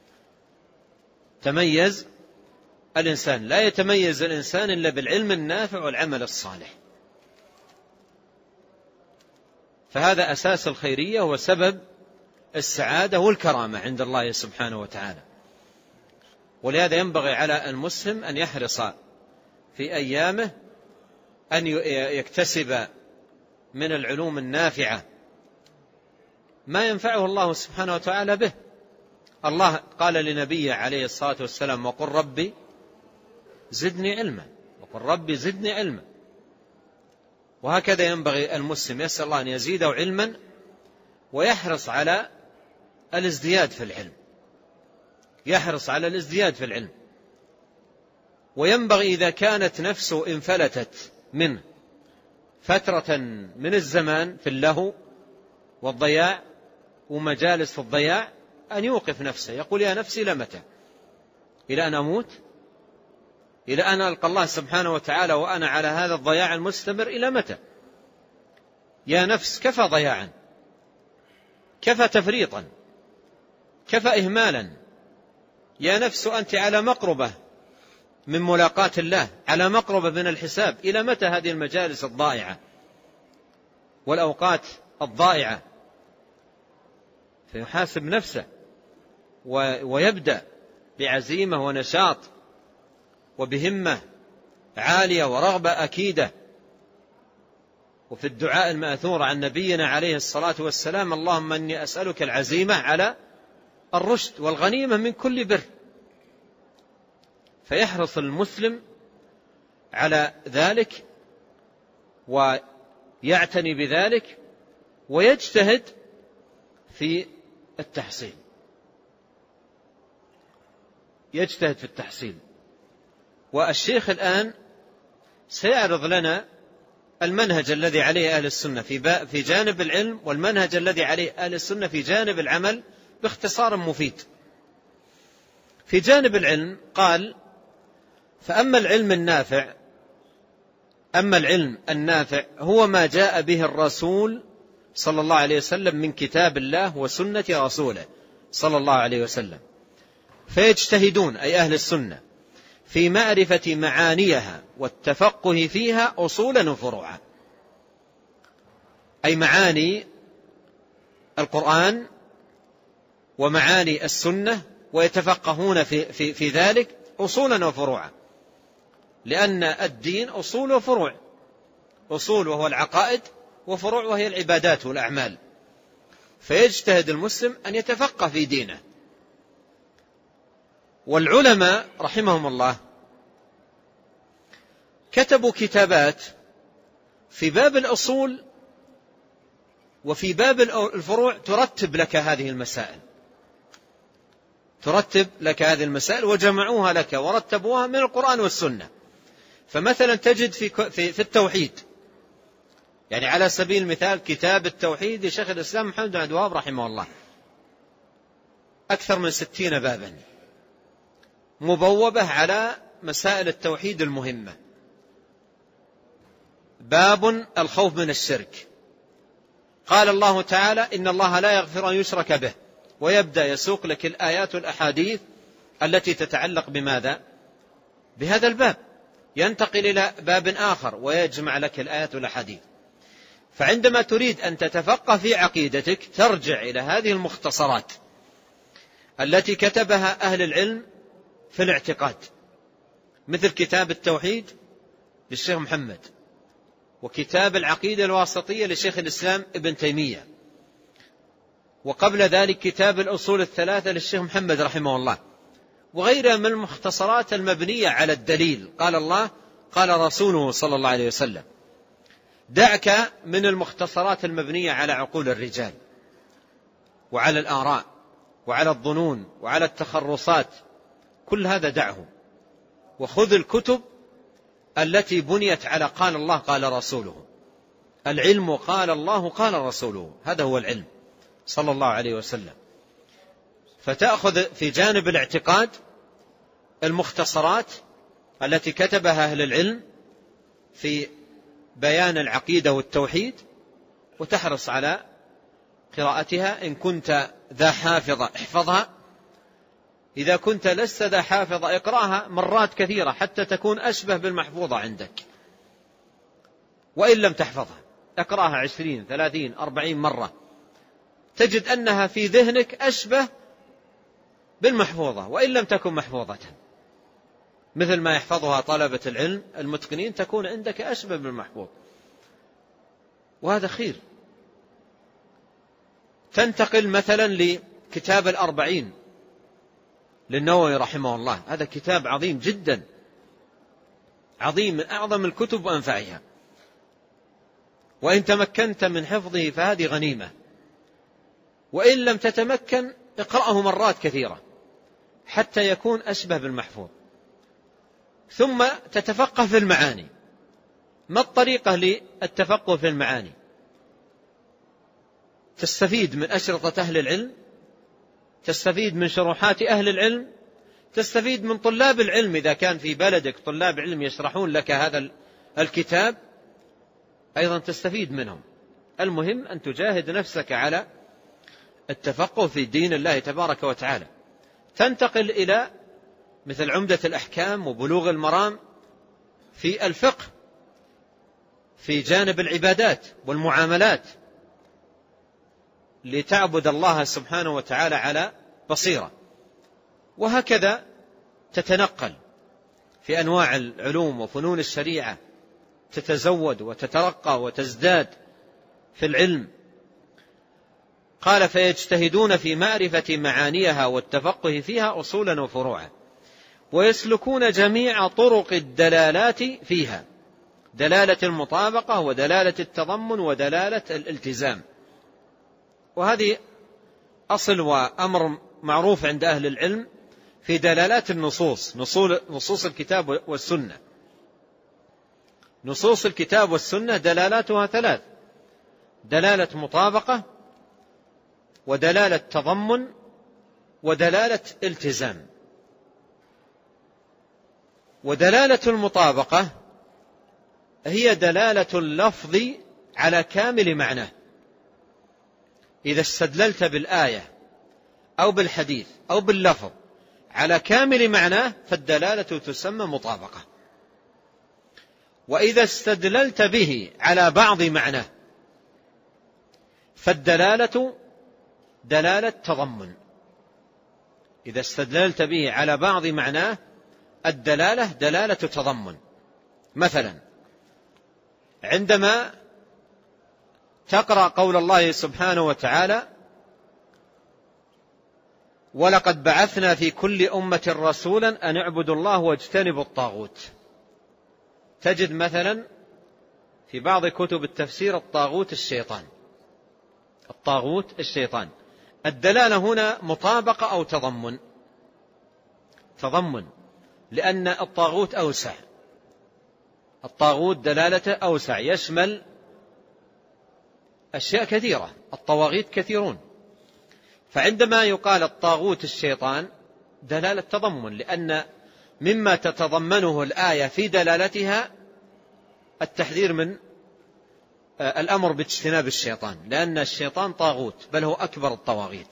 تميز الإنسان. لا يتميز الإنسان إلا بالعلم النافع والعمل الصالح. فهذا أساس الخيرية وسبب السعادة والكرامة عند الله سبحانه وتعالى. ولهذا ينبغي على المسلم أن يحرص في أيامه أن يكتسب من العلوم النافعة ما ينفعه الله سبحانه وتعالى به. الله قال لنبيه عليه الصلاة والسلام: وقل ربي زدني علما، وقل ربي زدني علما. وهكذا ينبغي المسلم يسأل الله أن يزيده علما ويحرص على الازدياد في العلم، يحرص على الازدياد في العلم. وينبغي إذا كانت نفسه انفلتت منه فترة من الزمان في اللهو والضياع ومجالس في الضياع أن يوقف نفسه، يقول: يا نفسي إلى متى؟ إلى أن أموت؟ إلى أن ألقى الله سبحانه وتعالى وأنا على هذا الضياع المستمر؟ إلى متى؟ يا نفس كفى ضياعا، كفى تفريطا، كفى إهمالا. يا نفس أنت على مقربة من ملاقاة الله، على مقربة من الحساب. إلى متى هذه المجالس الضائعة والأوقات الضائعة؟ فيحاسب نفسه ويبدأ بعزيمة ونشاط وبهمة عالية ورغبة أكيدة. وفي الدعاء المأثور عن نبينا عليه الصلاة والسلام: اللهم إني أسألك العزيمة على الرشد والغنيمة من كل بر. فيحرص المسلم على ذلك ويعتني بذلك ويجتهد في التحصيل، يجتهد في التحصيل. والشيخ الآن سيعرض لنا المنهج الذي عليه أهل السنة في جانب العلم، والمنهج الذي عليه أهل السنة في جانب العمل باختصار مفيد. في جانب العلم قال: فأما العلم النافع، أما العلم النافع هو ما جاء به الرسول صلى الله عليه وسلم من كتاب الله وسنة رسوله صلى الله عليه وسلم، فيجتهدون أي أهل السنة في معرفة معانيها والتفقه فيها أصولا وفروعا، أي معاني القرآن ومعاني السنة، ويتفقهون في ذلك أصولا وفروعا. لأن الدين أصول وفروع، أصول وهو العقائد، وفروع وهي العبادات والأعمال. فيجتهد المسلم أن يتفقه في دينه. والعلماء رحمهم الله كتبوا كتابات في باب الأصول وفي باب الفروع ترتب لك هذه المسائل، ترتب لك هذه المسائل، وجمعوها لك ورتبوها من القرآن والسنة. فمثلا تجد في التوحيد، يعني على سبيل المثال كتاب التوحيد لشيخ الإسلام محمد بن عبد الوهاب رحمه الله، أكثر من 60 بابا مبوبة على مسائل التوحيد المهمة. باب الخوف من الشرك، قال الله تعالى: إن الله لا يغفر أن يشرك به، ويبدأ يسوق لك الآيات والأحاديث التي تتعلق بماذا؟ بهذا الباب. ينتقل إلى باب آخر ويجمع لك الآيات والأحاديث. فعندما تريد أن تتفقه في عقيدتك ترجع إلى هذه المختصرات التي كتبها أهل العلم في الاعتقاد، مثل كتاب التوحيد للشيخ محمد، وكتاب العقيدة الواسطية لشيخ الإسلام ابن تيمية، وقبل ذلك كتاب الأصول الثلاثة للشيخ محمد رحمه الله، وغيرها من المختصرات المبنية على الدليل، قال الله قال رسوله صلى الله عليه وسلم. دعك من المختصرات المبنية على عقول الرجال وعلى الآراء وعلى الظنون وعلى التخرصات، كل هذا دعه، وخذ الكتب التي بنيت على قال الله قال رسوله. العلم قال الله قال رسوله، هذا هو العلم صلى الله عليه وسلم. فتأخذ في جانب الاعتقاد المختصرات التي كتبها أهل العلم في بيان العقيدة والتوحيد، وتحرص على قراءتها. إن كنت ذا حافظة احفظها، إذا كنت لست ذا حافظة اقرأها مرات كثيرة حتى تكون أشبه بالمحفوظة عندك، وإن لم تحفظها. اقرأها 20 30 40 مرة تجد أنها في ذهنك أشبه بالمحفوظة وإن لم تكن محفوظة، مثل ما يحفظها طلبة العلم المتقنين تكون عندك أشبه بالمحفوظ، وهذا خير. تنتقل مثلا لكتاب الأربعين للنووي رحمه الله، هذا كتاب عظيم جدا، عظيم، من أعظم الكتب وأنفعها، وإن تمكنت من حفظه فهذه غنيمة، وإن لم تتمكن اقرأه مرات كثيرة حتى يكون أشبه بالمحفوظ. ثم تتفقه في المعاني. ما الطريقة للتفقه في المعاني؟ تستفيد من أشرطة أهل العلم، تستفيد من شروحات أهل العلم، تستفيد من طلاب العلم إذا كان في بلدك طلاب علم يشرحون لك هذا الكتاب أيضا تستفيد منهم. المهم أن تجاهد نفسك على التفقه في دين الله تبارك وتعالى. تنتقل إلى مثل عمدة الأحكام وبلوغ المرام في الفقه في جانب العبادات والمعاملات، لتعبد الله سبحانه وتعالى على بصيرة. وهكذا تتنقل في أنواع العلوم وفنون الشريعة، تتزود وتترقى وتزداد في العلم. قال فيجتهدون في معرفة معانيها والتفقه فيها أصولا وفروعا، ويسلكون جميع طرق الدلالات فيها، دلالة المطابقة ودلالة التضمن ودلالة الالتزام. وهذه أصل وأمر معروف عند أهل العلم في دلالات النصوص، نصوص الكتاب والسنة. نصوص الكتاب والسنة دلالاتها ثلاث: دلالة مطابقة ودلالة تضمن ودلالة التزام. ودلالة المطابقة هي دلالة اللفظ على كامل معناه. إذا استدللت بالآية أو بالحديث أو باللفظ على كامل معناه فالدلالة تسمى مطابقة. وإذا استدللت به على بعض معناه فالدلالة دلالة تضمن. إذا استدللت به على بعض معناه الدلالة دلالة تضمن. مثلا عندما تقرأ قول الله سبحانه وتعالى ولقد بعثنا في كل أمة رسولا أن اعبدوا الله واجتنبوا الطاغوت، تجد مثلا في بعض كتب التفسير الطاغوت الشيطان، الطاغوت الشيطان. الدلالة هنا مطابقة أو تضمن؟ تضمن، لأن الطاغوت أوسع، الطاغوت دلالته أوسع، يشمل أشياء كثيرة، الطواغيت كثيرون. فعندما يقال الطاغوت الشيطان دلالة تضمن، لأن مما تتضمنه الآية في دلالتها التحذير من الأمر باجتناب الشيطان، لأن الشيطان طاغوت بل هو أكبر الطواغيت.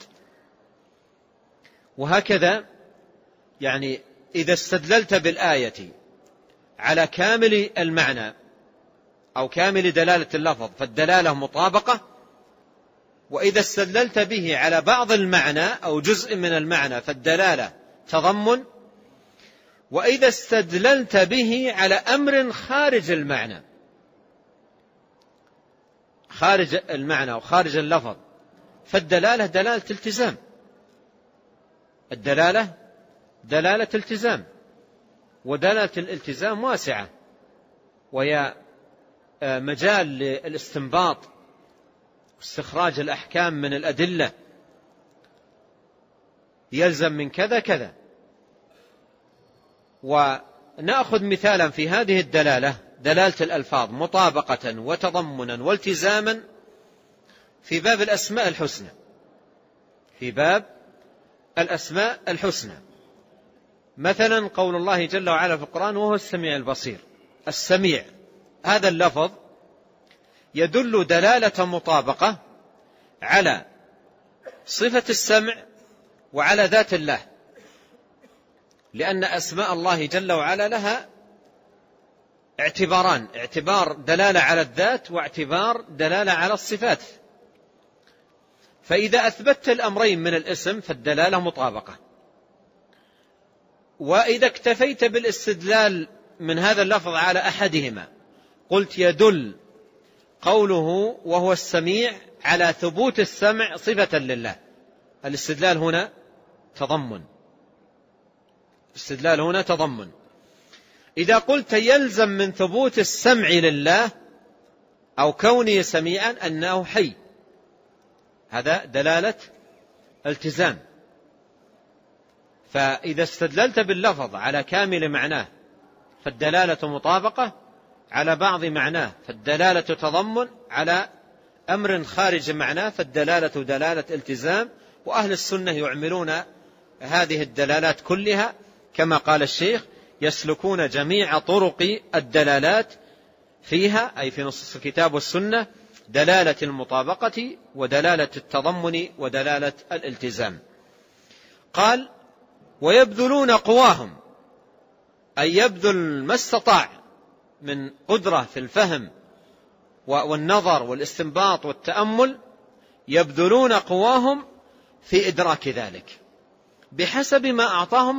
وهكذا يعني إذا استدللت بالآية على كامل المعنى أو كامل دلالة اللفظ فالدلالة مطابقة، وإذا استدللت به على بعض المعنى أو جزء من المعنى فالدلالة تضمن، وإذا استدللت به على أمر خارج المعنى، خارج المعنى وخارج اللفظ فالدلالة دلالة التزام. الدلالة دلالة التزام، ودلالة الالتزام واسعة، وهي مجال للاستنباط واستخراج الأحكام من الأدلة، يلزم من كذا كذا. ونأخذ مثالا في هذه الدلالة، دلالة الألفاظ مطابقة وتضمنا والتزاما في باب الأسماء الحسنى، في باب الأسماء الحسنى. مثلا قول الله جل وعلا في القرآن وهو السميع البصير. السميع هذا اللفظ يدل دلالة مطابقة على صفة السمع وعلى ذات الله، لأن أسماء الله جل وعلا لها اعتباران: اعتبار دلالة على الذات، واعتبار دلالة على الصفات. فإذا أثبتت الأمرين من الاسم فالدلالة مطابقة، وإذا اكتفيت بالاستدلال من هذا اللفظ على أحدهما قلت يدل قوله وهو السميع على ثبوت السمع صفة لله. الاستدلال هنا تضمن. إذا قلت يلزم من ثبوت السمع لله أو كونه سميعا أنه حي، هذا دلالة التزام. فإذا استدللت باللفظ على كامل معناه فالدلالة مطابقة، على بعض معناه فالدلالة تضمن، على أمر خارج معناه فالدلالة دلالة التزام. وأهل السنة يعملون هذه الدلالات كلها كما قال الشيخ: يسلكون جميع طرق الدلالات فيها، أي في نصوص الكتاب والسنة، دلالة المطابقة ودلالة التضمن ودلالة الالتزام. قال: ويبذلون قواهم، أي يبذل ما استطاع من قدرة في الفهم والنظر والاستنباط والتأمل، يبذلون قواهم في إدراك ذلك بحسب ما أعطاهم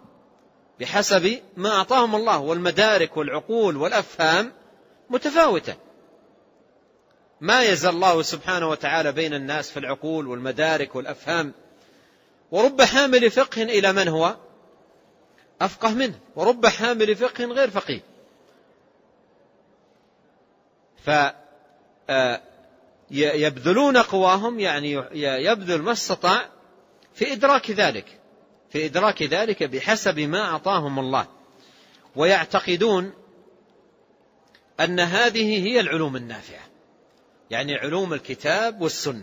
الله، والمدارك والعقول والأفهام متفاوتة. ما يزال الله سبحانه وتعالى بين الناس في العقول والمدارك والأفهام، ورب حامل فقه إلى من هو أفقه منه، ورب حامل فقه غير فقيه. فيبذلون قواهم يعني يبذل ما استطاع في إدراك ذلك بحسب ما أعطاهم الله، ويعتقدون أن هذه هي العلوم النافعة، يعني علوم الكتاب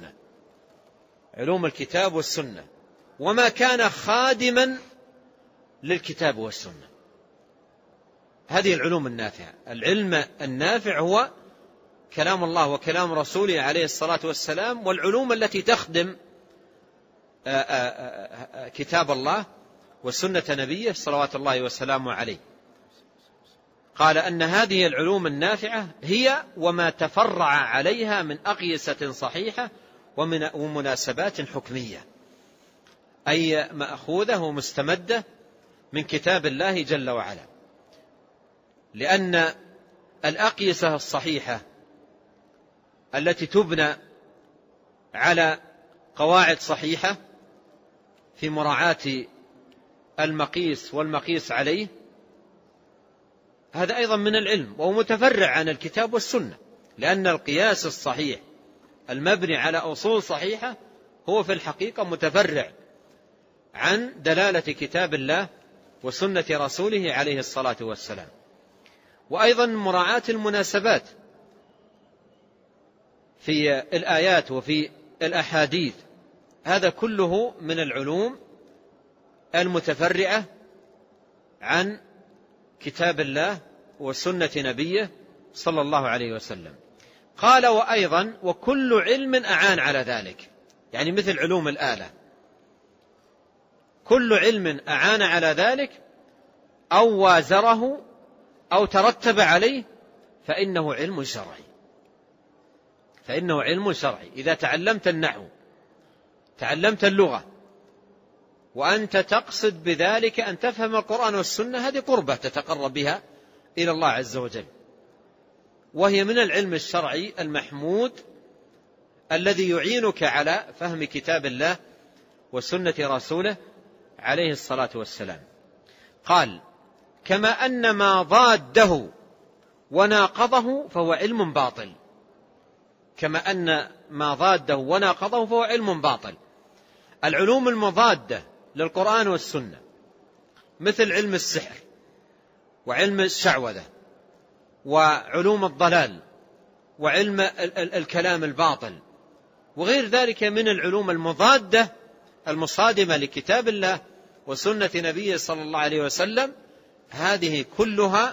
والسنة، وما كان خادما للكتاب والسنة. هذه العلوم النافعة. العلم النافع هو كلام الله وكلام رسوله عليه الصلاة والسلام، والعلوم التي تخدم كتاب الله وسنة نبيه صلوات الله وسلامه عليه. قال أن هذه العلوم النافعة هي وما تفرع عليها من أقيسة صحيحة ومناسبات حكمية، أي مأخوذة ومستمدة من كتاب الله جل وعلا. لأن الأقيسة الصحيحة التي تبنى على قواعد صحيحة في مراعاة المقيس والمقيس عليه، هذا أيضا من العلم، وهو متفرع عن الكتاب والسنة. لأن القياس الصحيح المبني على أصول صحيحة هو في الحقيقة متفرع عن دلالة كتاب الله وسنة رسوله عليه الصلاة والسلام. وأيضا مراعاة المناسبات في الآيات وفي الأحاديث، هذا كله من العلوم المتفرعة عن كتاب الله وسنة نبيه صلى الله عليه وسلم. قال: وأيضا وكل علم أعان على ذلك، يعني مثل علوم الآلة، كل علم أعان على ذلك أو وازره أو ترتب عليه فإنه علم شرعي. إذا تعلمت النحو، تعلمت اللغة، وأنت تقصد بذلك أن تفهم القرآن والسنة، هذه قربة تتقرب بها إلى الله عز وجل، وهي من العلم الشرعي المحمود الذي يعينك على فهم كتاب الله وسنة رسوله عليه الصلاة والسلام. قال: كما أن ما ضاده وناقضه فهو علم باطل. كما أن ما ضاده وناقضه فهو علم باطل. العلوم المضادة للقرآن والسنة مثل علم السحر وعلم الشعوذة وعلوم الضلال وعلم الكلام الباطل وغير ذلك من العلوم المضادة المصادمة لكتاب الله وسنة نبيه صلى الله عليه وسلم، هذه كلها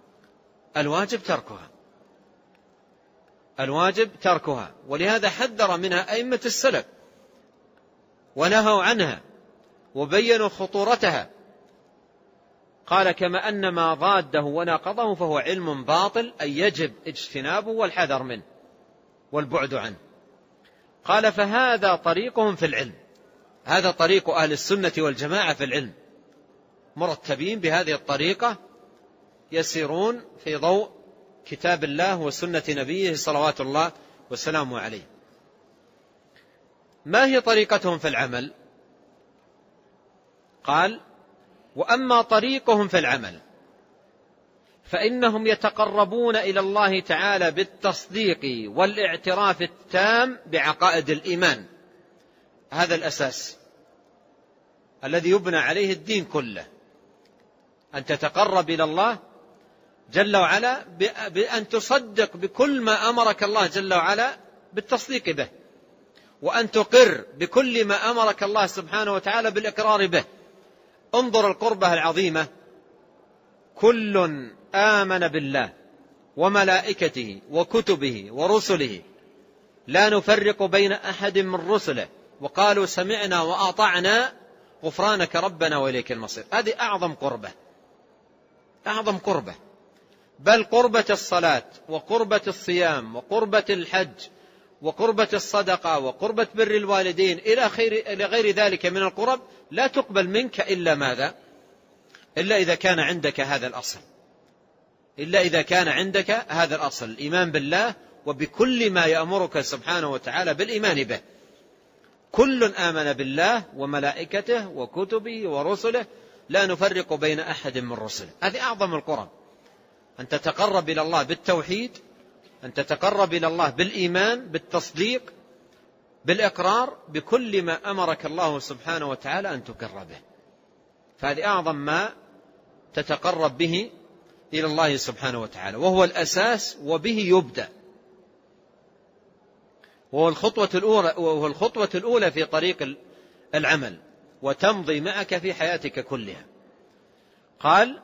الواجب تركها. ولهذا حذر منها أئمة السلف ونهوا عنها وبينوا خطورتها، قال كما أن ما ضاده وناقضه فهو علم باطل، أي يجب اجتنابه والحذر منه والبعد عنه. قال فهذا طريقهم في العلم، هذا طريق أهل السنة والجماعة في العلم، مرتبين بهذه الطريقة يسيرون في ضوء كتاب الله وسنة نبيه صلوات الله وسلامه عليه. ما هي طريقتهم في العمل؟ قال وأما طريقهم في العمل فإنهم يتقربون إلى الله تعالى بالتصديق والاعتراف التام بعقائد الإيمان، هذا الأساس الذي يبنى عليه الدين كله، أن تتقرب إلى الله جل وعلا بأن تصدق بكل ما أمرك الله جل وعلا بالتصديق به، وأن تقر بكل ما أمرك الله سبحانه وتعالى بالإقرار به. انظر القربة العظيمة، كل آمن بالله وملائكته وكتبه ورسله لا نفرق بين أحد من رسله وقالوا سمعنا وأطعنا غفرانك ربنا وإليك المصير. هذه أعظم قربة، أعظم قربة، بل قربة الصلاة وقربة الصيام وقربة الحج وقربة الصدقة وقربة بر الوالدين إلى غير ذلك من القرب لا تقبل منك إلا ماذا؟ إلا إذا كان عندك هذا الأصل، إلا إذا كان عندك هذا الأصل، الإيمان بالله وبكل ما يأمرك سبحانه وتعالى بالإيمان به. كل آمن بالله وملائكته وكتبه ورسله لا نفرق بين أحد من رسله. هذه أعظم القرب، أن تتقرب إلى الله بالتوحيد، أن تتقرب إلى الله بالإيمان بالتصديق بالإقرار بكل ما أمرك الله سبحانه وتعالى أن تقر به. فهذه أعظم ما تتقرب به إلى الله سبحانه وتعالى، وهو الأساس وبه يبدأ، وهو الخطوة الأولى في طريق العمل، وتمضي معك في حياتك كلها. قال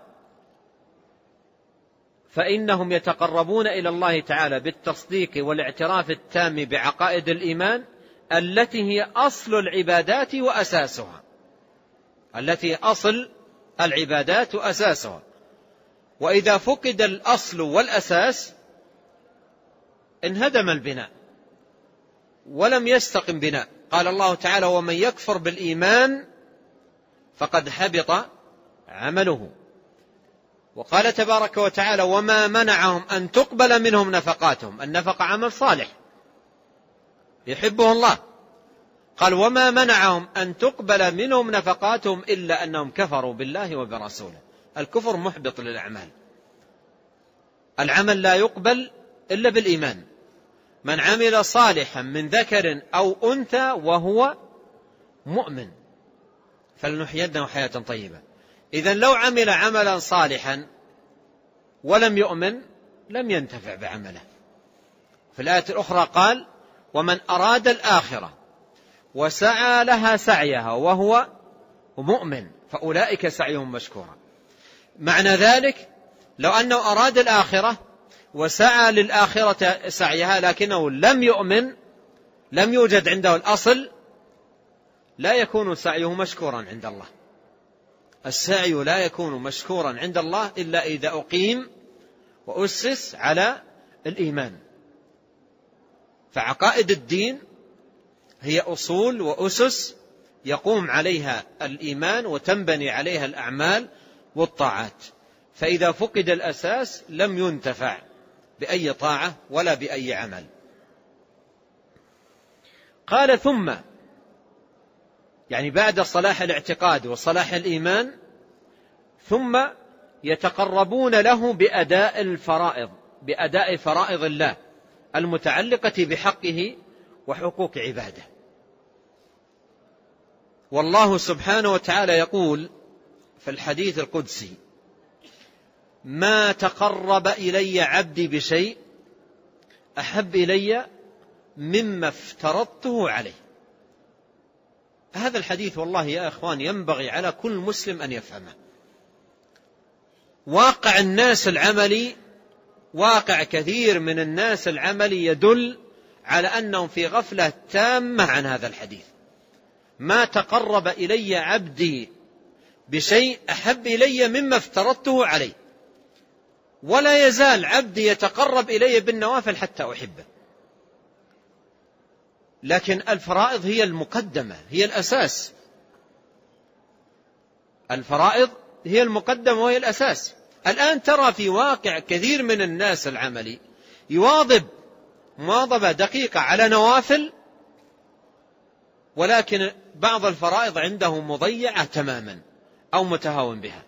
فإنهم يتقربون إلى الله تعالى بالتصديق والاعتراف التام بعقائد الإيمان التي هي أصل العبادات وأساسها، التي أصل العبادات وأساسها. وإذا فقد الأصل والأساس انهدم البناء ولم يستقم بناء. قال الله تعالى ومن يكفر بالإيمان فقد حبط عمله. وقال تبارك وتعالى وما منعهم أن تقبل منهم نفقاتهم، النفقة عمل صالح يحبه الله. قال وما منعهم أن تقبل منهم نفقاتهم إلا أنهم كفروا بالله وبرسوله. الكفر محبط للأعمال، العمل لا يقبل إلا بالإيمان. من عمل صالحا من ذكر أو أنثى وهو مؤمن فلنحيينه حياة طيبة. إذن لو عمل عملا صالحا ولم يؤمن لم ينتفع بعمله. في الآية الأخرى قال ومن أراد الآخرة وسعى لها سعيها وهو مؤمن فأولئك سعيهم مشكورا. معنى ذلك لو أنه أراد الآخرة وسعى للآخرة سعيها لكنه لم يؤمن، لم يوجد عنده الأصل، لا يكون سعيه مشكورا عند الله. السعي لا يكون مشكورا عند الله إلا إذا أقيم وأسس على الإيمان. فعقائد الدين هي أصول وأسس يقوم عليها الإيمان وتنبني عليها الأعمال والطاعات. فإذا فقد الأساس لم ينتفع بأي طاعة ولا بأي عمل. قال ثم، يعني بعد صلاح الاعتقاد وصلاح الإيمان، ثم يتقربون له بأداء الفرائض، بأداء فرائض الله المتعلقة بحقه وحقوق عباده. والله سبحانه وتعالى يقول في الحديث القدسي ما تقرب إلي عبدي بشيء أحب إلي مما افترضته عليه. هذا الحديث والله يا أخوان ينبغي على كل مسلم أن يفهمه. واقع الناس العملي، واقع كثير من الناس العملي يدل على أنهم في غفلة تامة عن هذا الحديث. ما تقرب إلي عبدي بشيء أحب إلي مما افترضته عليه، ولا يزال عبدي يتقرب إلي بالنوافل حتى أحبه. لكن الفرائض هي المقدمة، هي الأساس. الفرائض هي المقدمة وهي الأساس. الآن ترى في واقع كثير من الناس العملي يواظب مواظبة دقيقة على نوافل، ولكن بعض الفرائض عنده مضيعة تماما أو متهاون بها.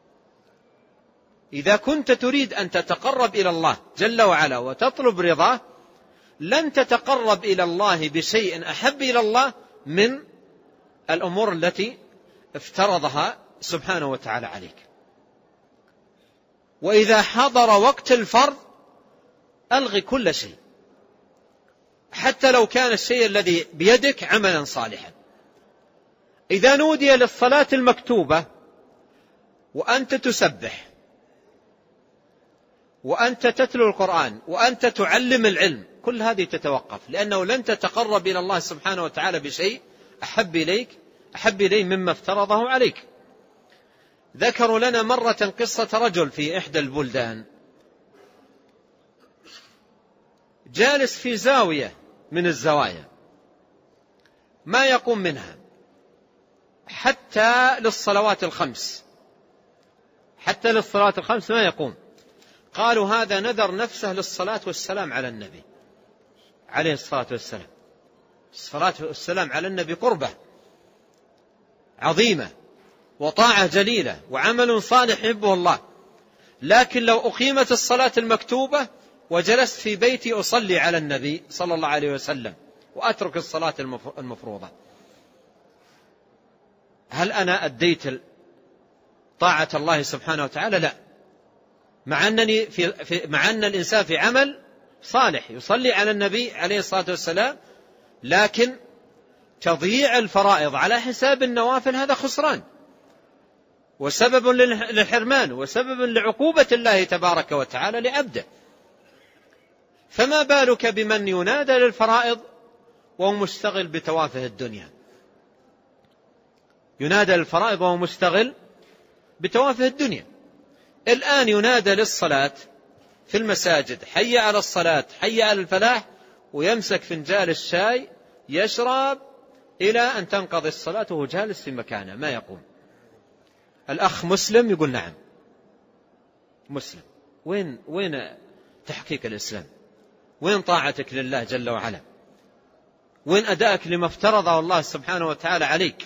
إذا كنت تريد أن تتقرب إلى الله جل وعلا وتطلب رضاه، لن تتقرب إلى الله بشيء أحب إلى الله من الأمور التي افترضها سبحانه وتعالى عليك. وإذا حضر وقت الفرض ألغي كل شيء، حتى لو كان الشيء الذي بيدك عملا صالحا. إذا نودي للصلاة المكتوبة وأنت تسبح وأنت تتلو القرآن وأنت تعلم العلم، كل هذه تتوقف، لأنه لن تتقرب إلى الله سبحانه وتعالى بشيء أحب إليه مما افترضه عليك. ذكروا لنا مرة قصة رجل في إحدى البلدان جالس في زاوية من الزوايا ما يقوم منها حتى للصلوات الخمس ما يقوم. قالوا هذا نذر نفسه للصلاة والسلام على النبي عليه الصلاة والسلام. الصلاة والسلام على النبي قربة عظيمة وطاعة جليلة وعمل صالح يحبه الله، لكن لو أقيمت الصلاة المكتوبة وجلست في بيتي أصلي على النبي صلى الله عليه وسلم وأترك الصلاة المفروضة، هل أنا أديت طاعة الله سبحانه وتعالى؟ لا. مع أن الإنسان في عمل صالح يصلي على النبي عليه الصلاة والسلام، لكن تضييع الفرائض على حساب النوافل هذا خسران وسبب للحرمان وسبب لعقوبة الله تبارك وتعالى لعبده. فما بالك بمن ينادى للفرائض وهو مشتغل بتوافه الدنيا؟ ينادى للفرائض وهو مشتغل بتوافه الدنيا. الآن ينادى للصلاة في المساجد حي على الصلاة حي على الفلاح، ويمسك فنجال الشاي يشرب إلى أن تنقضي الصلاة وهو جالس في مكانه ما يقوم. الأخ مسلم يقول نعم مسلم. وين تحقيق الإسلام؟ وين طاعتك لله جل وعلا؟ وين أدائك لما افترضه الله سبحانه وتعالى عليك؟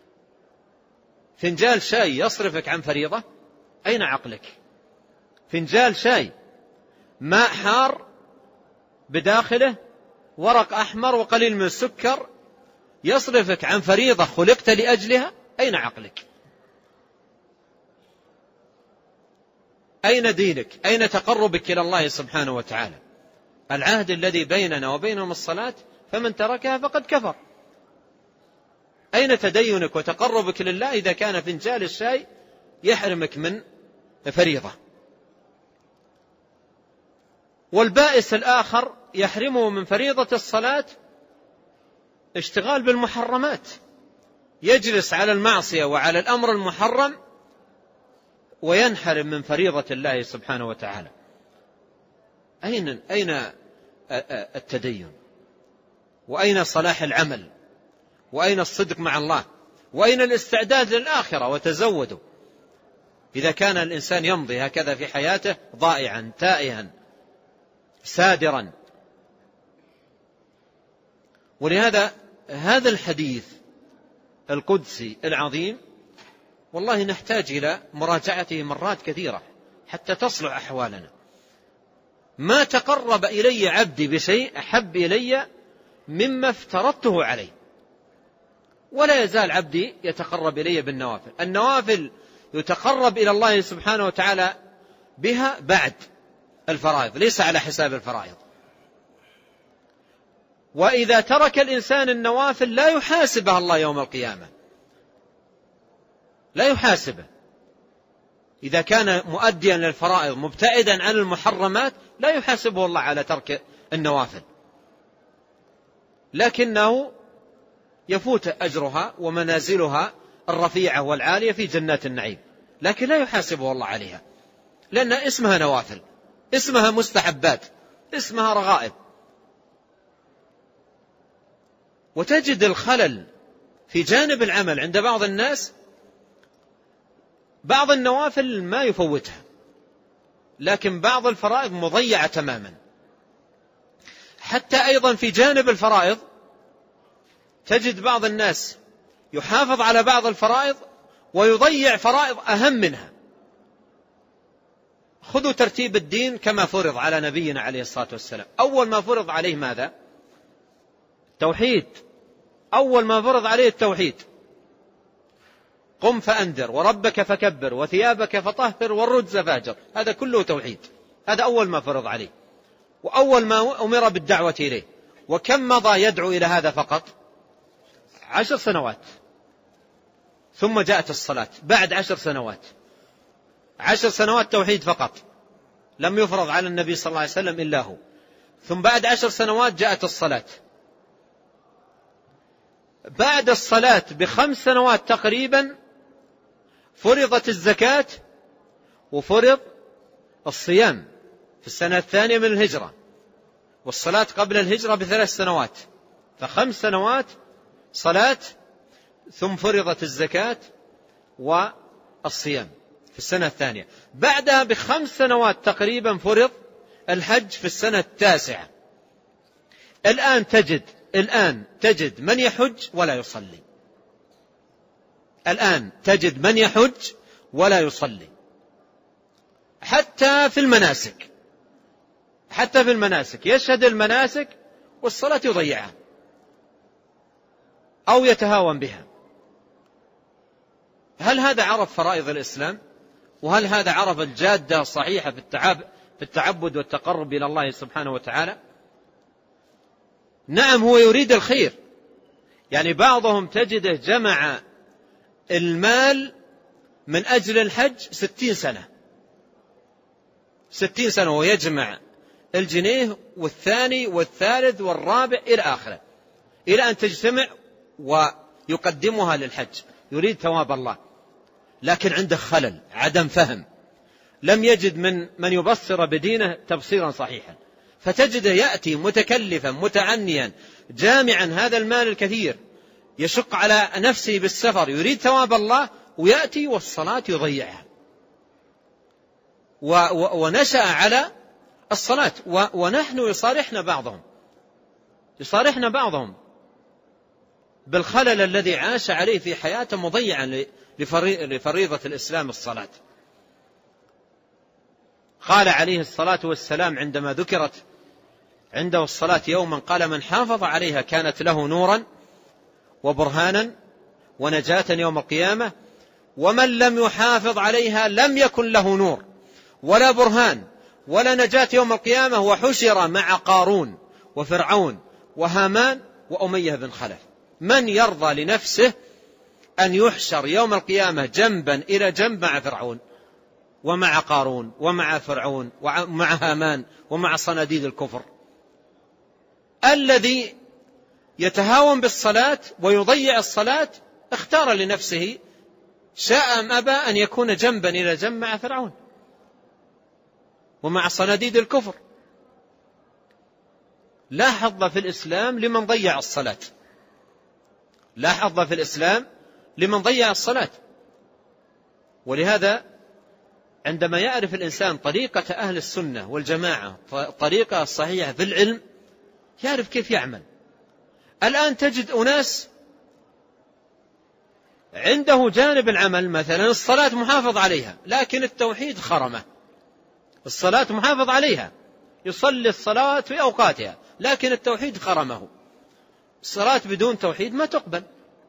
فنجال شاي يصرفك عن فريضة؟ أين عقلك؟ فنجال شاي ماء حار بداخله ورق أحمر وقليل من السكر يصرفك عن فريضة خلقت لأجلها؟ أين عقلك؟ أين دينك؟ أين تقربك إلى الله سبحانه وتعالى؟ العهد الذي بيننا وبينهم الصلاة، فمن تركها فقد كفر. أين تدينك وتقربك لله إذا كان فنجال الشاي يحرمك من فريضة؟ والبائس الآخر يحرمه من فريضة الصلاة اشتغال بالمحرمات، يجلس على المعصية وعلى الأمر المحرم وينحرم من فريضة الله سبحانه وتعالى. أين التدين؟ وأين صلاح العمل؟ وأين الصدق مع الله؟ وأين الاستعداد للآخرة؟ وتزودوا. إذا كان الإنسان يمضي هكذا في حياته ضائعا تائها سادرا. ولهذا هذا الحديث القدسي العظيم والله نحتاج إلى مراجعته مرات كثيرة حتى تصلح أحوالنا. ما تقرب إلي عبدي بشيء أحب إلي مما افترضته عليه، ولا يزال عبدي يتقرب إلي بالنوافل. النوافل يتقرب إلى الله سبحانه وتعالى بها بعد الفرائض، ليس على حساب الفرائض. وإذا ترك الإنسان النوافل لا يحاسبها الله يوم القيامة، لا يحاسبه. إذا كان مؤديا للفرائض مبتعدا عن المحرمات لا يحاسبه الله على ترك النوافل، لكنه يفوت أجرها ومنازلها الرفيعة والعالية في جنات النعيم، لكن لا يحاسبه الله عليها، لأن اسمها نوافل، اسمها مستحبات، اسمها رغائب. وتجد الخلل في جانب العمل عند بعض الناس، بعض النوافل ما يفوتها، لكن بعض الفرائض مضيعة تماما. حتى أيضا في جانب الفرائض تجد بعض الناس يحافظ على بعض الفرائض ويضيع فرائض أهم منها. خذوا ترتيب الدين كما فرض على نبينا عليه الصلاة والسلام. أول ما فرض عليه ماذا؟ توحيد. أول ما فرض عليه التوحيد. قم فأنذر وربك فكبر وثيابك فطهر والرجز فاهجر، هذا كله توحيد، هذا أول ما فرض عليه وأول ما أمر بالدعوة إليه. وكم مضى يدعو إلى هذا فقط؟ 10 سنوات. ثم جاءت الصلاة بعد 10 سنوات، 10 سنوات توحيد فقط، لم يفرض على النبي صلى الله عليه وسلم إلا هو. ثم بعد 10 سنوات جاءت الصلاة. بعد الصلاة ب5 سنوات تقريبا فرضت الزكاة وفرض الصيام في السنة الثانية من الهجرة، والصلاة قبل الهجرة ب3 سنوات، ف5 سنوات صلاة، ثم فرضت الزكاة والصيام في السنة الثانية. بعدها ب5 سنوات تقريبا فرض الحج في السنة التاسعة. الآن تجد من يحج ولا يصلي، الآن تجد من يحج ولا يصلي، حتى في المناسك يشهد المناسك والصلاة يضيعها أو يتهاون بها. هل هذا عرف فرائض الإسلام؟ وهل هذا عرف الجادة الصحيحة في التعبد والتقرب إلى الله سبحانه وتعالى؟ نعم، هو يريد الخير، يعني بعضهم تجده جمع المال من أجل الحج 60 سنة 60 سنة ويجمع الجنيه والثاني والثالث والرابع إلى آخره، إلى أن تجتمع ويقدمها للحج، يريد ثواب الله، لكن عنده خلل، عدم فهم، لم يجد من يبصر بدينه تبصيرا صحيحا، فتجده يأتي متكلفا متعنيا جامعا هذا المال الكثير، يشق على نفسه بالسفر، يريد ثواب الله، ويأتي والصلاة يضيعها، ونشأ على الصلاة. ونحن يصارحنا بعضهم بالخلل الذي عاش عليه في حياته مضيعا لفريضة الإسلام الصلاة. قال عليه الصلاة والسلام عندما ذكرت عنده الصلاة يوما، قال: من حافظ عليها كانت له نورا وبرهانا ونجاة يوم القيامة، ومن لم يحافظ عليها لم يكن له نور ولا برهان ولا نجاة يوم القيامة، وحشر مع قارون وفرعون وهامان وأمية بن خلف. من يرضى لنفسه أن يحشر يوم القيامة جنبا إلى جنب مع فرعون ومع قارون ومع فرعون ومع هامان ومع صناديد الكفر؟ الذي يتهاون بالصلاة ويضيع الصلاة اختار لنفسه، شاء أم أبى، أن يكون جنبا إلى جنب مع فرعون ومع صناديد الكفر. لا حظ في الإسلام لمن ضيع الصلاة، لا حظ في الإسلام لمن ضيع الصلاة. ولهذا عندما يعرف الإنسان طريقة أهل السنة والجماعة، طريقة الصحيحة في العلم، يعرف كيف يعمل. الآن تجد أناس عنده جانب العمل، مثلا الصلاة محافظ عليها، لكن التوحيد خرمه. الصلاة محافظ عليها، يصلي الصلاة في أوقاتها، لكن التوحيد خرمه. الصلاة بدون توحيد ما تقبل.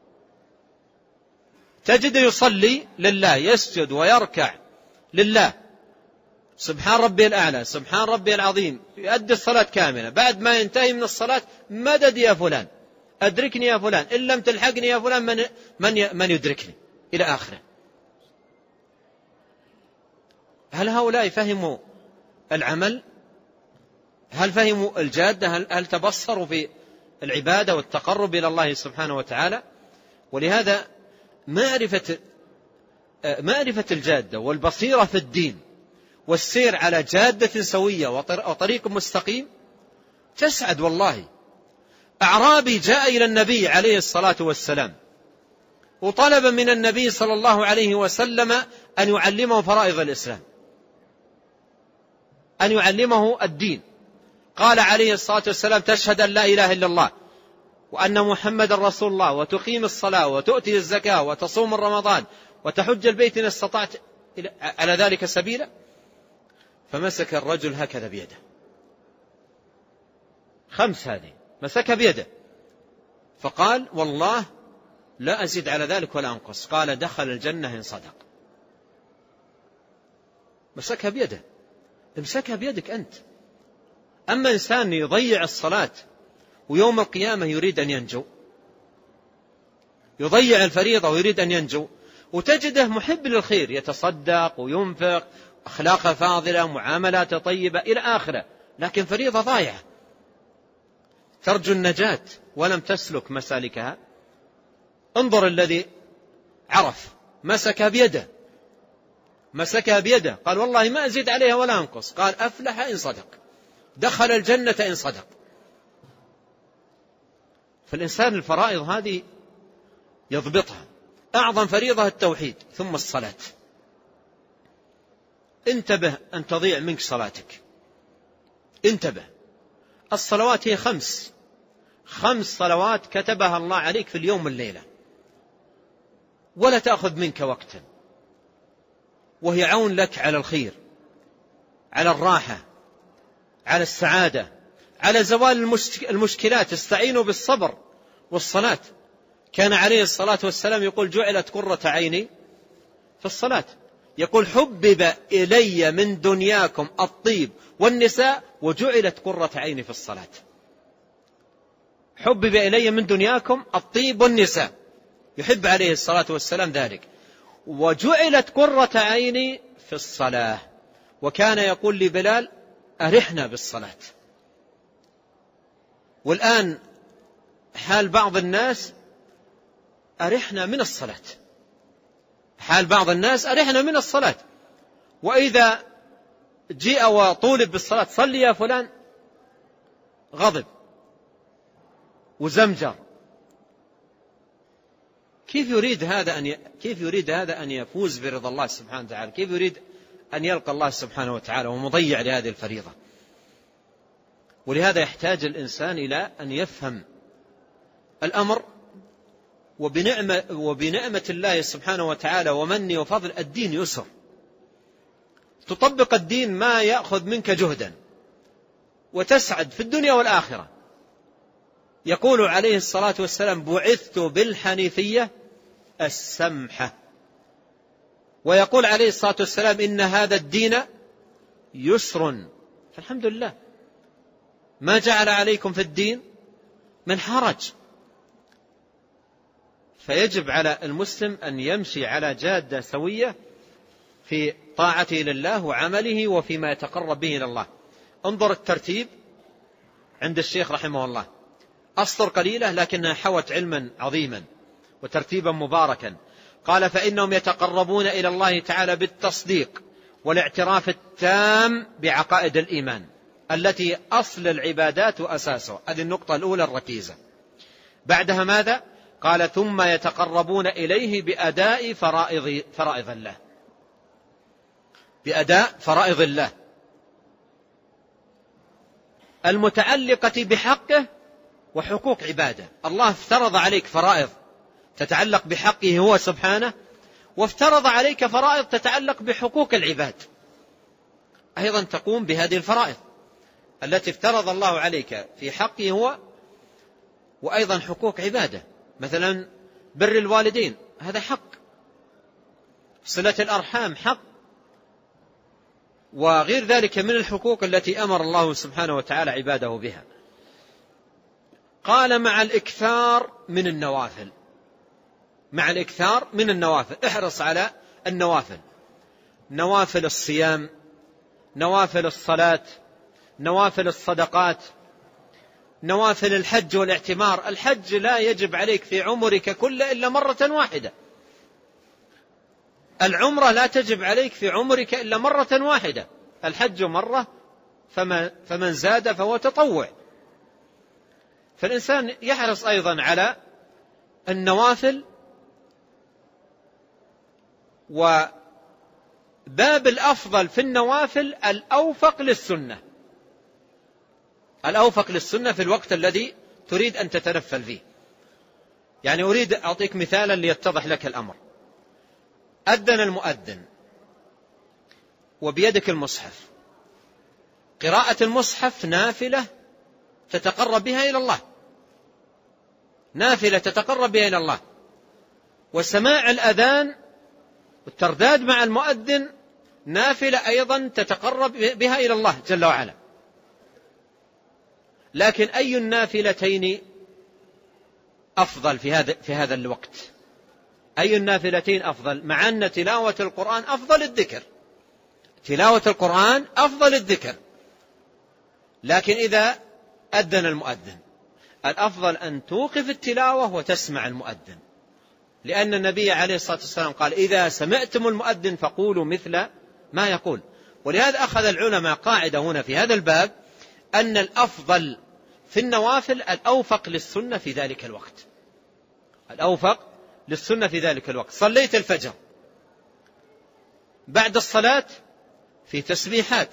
تجد يصلي لله، يسجد ويركع لله، سبحان ربي الأعلى، سبحان ربي العظيم، يؤدي الصلاة كاملة. بعد ما ينتهي من الصلاة: مدد يا فلان، أدركني يا فلان، إن لم تلحقني يا فلان من يدركني، إلى آخره. هل هؤلاء فهموا العمل؟ هل فهموا الجادة؟ هل تبصروا في العبادة والتقرب إلى الله سبحانه وتعالى؟ ولهذا معرفة الجادة والبصيرة في الدين والسير على جادة سوية وطريق مستقيم تسعد والله. أعرابي جاء إلى النبي عليه الصلاة والسلام وطلب من النبي صلى الله عليه وسلم أن يعلمه فرائض الإسلام، أن يعلمه الدين. قال عليه الصلاة والسلام: تشهد أن لا إله إلا الله وأن محمد رسول الله وتقيم الصلاة وتؤتي الزكاة وتصوم رمضان وتحج البيت إن استطعت على ذلك سبيلا. فمسك الرجل هكذا بيده، 5 هذه مسك بيده، فقال: والله لا أزيد على ذلك ولا أنقص. قال: دخل الجنة إن صدق. مسكها بيده. امسكها بيدك أنت. أما إنسان يضيع الصلاة ويوم القيامة يريد أن ينجو، يضيع الفريضة ويريد أن ينجو، وتجده محب للخير، يتصدق وينفق، أخلاق فاضلة، معاملات طيبة إلى آخره، لكن فريضة ضايعة، ترجو النجاة ولم تسلك مسالكها. انظر الذي عرف، مسكها بيده، قال: والله ما أزيد عليها ولا أنقص. قال: أفلح إن صدق، دخل الجنة إن صدق. فالإنسان الفرائض هذه يضبطها. أعظم فريضة التوحيد، ثم الصلاة. انتبه أن تضيع منك صلاتك، انتبه. الصلوات هي 5 صلوات كتبها الله عليك في اليوم والليلة، ولا تأخذ منك وقتا، وهي عون لك على الخير، على الراحة، على السعادة، على زوال المشكلات. استعينوا بالصبر والصلاة. كان عليه الصلاة والسلام يقول: جعلت قرة عيني في الصلاة. يقول: حبب إلي من دنياكم الطيب والنساء وجعلت قرة عيني في الصلاة. حبب إلي من دنياكم الطيب والنساء، يحب عليه الصلاة والسلام ذلك. وجعلت قرة عيني في الصلاة. وكان يقول لبلال: أرحنا بالصلاة. والآن حال بعض الناس: أرحنا من الصلاة. حال بعض الناس: أرحنا من الصلاة. وإذا جاء وطولب بالصلاة: صلي يا فلان، غضب وزمجر. كيف يريد هذا أن يفوز برضا الله سبحانه وتعالى؟ كيف يريد أن يلقى الله سبحانه وتعالى ومضيع لهذه الفريضة؟ ولهذا يحتاج الإنسان إلى أن يفهم الأمر. وبنعمة الله سبحانه وتعالى ومنه وفضل، الدين يسر. تطبق الدين ما يأخذ منك جهدا، وتسعد في الدنيا والآخرة. يقول عليه الصلاة والسلام: بعثت بالحنيفية السمحة. ويقول عليه الصلاة والسلام: إن هذا الدين يسر. فالحمد لله ما جعل عليكم في الدين من حرج. فيجب على المسلم أن يمشي على جادة سوية في طاعته لله وعمله وفيما يتقرب به إلى الله. انظر الترتيب عند الشيخ رحمه الله، أسطر قليلة لكنها حوت علما عظيما وترتيبا مباركا. قال: فإنهم يتقربون إلى الله تعالى بالتصديق والاعتراف التام بعقائد الإيمان التي أصل العبادات وأساسه. هذه النقطة الأولى الركيزة. بعدها ماذا؟ قال: ثم يتقربون إليه بأداء فرائض الله، بأداء فرائض الله المتعلقة بحقه وحقوق عباده. الله افترض عليك فرائض تتعلق بحقه هو سبحانه، وافترض عليك فرائض تتعلق بحقوق العباد. أيضا تقوم بهذه الفرائض التي افترض الله عليك في حقه هو، وأيضا حقوق عباده، مثلا بر الوالدين هذا حق، صلة الأرحام حق، وغير ذلك من الحقوق التي أمر الله سبحانه وتعالى عباده بها. قال: مع الإكثار من النوافل. مع الإكثار من النوافل، احرص على النوافل، نوافل الصيام، نوافل الصلاة، نوافل الصدقات، نوافل الحج والاعتمار. الحج لا يجب عليك في عمرك كله إلا مرة واحدة، العمرة لا تجب عليك في عمرك إلا مرة واحدة، الحج مرة، فمن زاد فهو تطوع. فالإنسان يحرص أيضا على النوافل، وباب الأفضل في النوافل الأوفق للسنة، الأوفق للسنة في الوقت الذي تريد أن تتنفل فيه. يعني أريد أعطيك مثالا ليتضح لك الأمر. أذن المؤذن وبيدك المصحف، قراءة المصحف نافلة تتقرب بها إلى الله، نافلة تتقرب بها إلى الله، وسماع الأذان والترداد مع المؤذن نافلة أيضا تتقرب بها إلى الله جل وعلا. لكن أي النافلتين أفضل في هذا الوقت؟ أي النافلتين أفضل؟ مع أن تلاوة القرآن أفضل الذكر، تلاوة القرآن أفضل الذكر، لكن إذا أذن المؤذن الأفضل أن توقف التلاوة وتسمع المؤذن، لأن النبي عليه الصلاة والسلام قال: إذا سمعتم المؤذن فقولوا مثل ما يقول. ولهذا أخذ العلماء قاعدة هنا في هذا الباب أن الأفضل في النوافل الأوفق للسنة في ذلك الوقت، الأوفق للسنة في ذلك الوقت. صليت الفجر، بعد الصلاة في تسبيحات،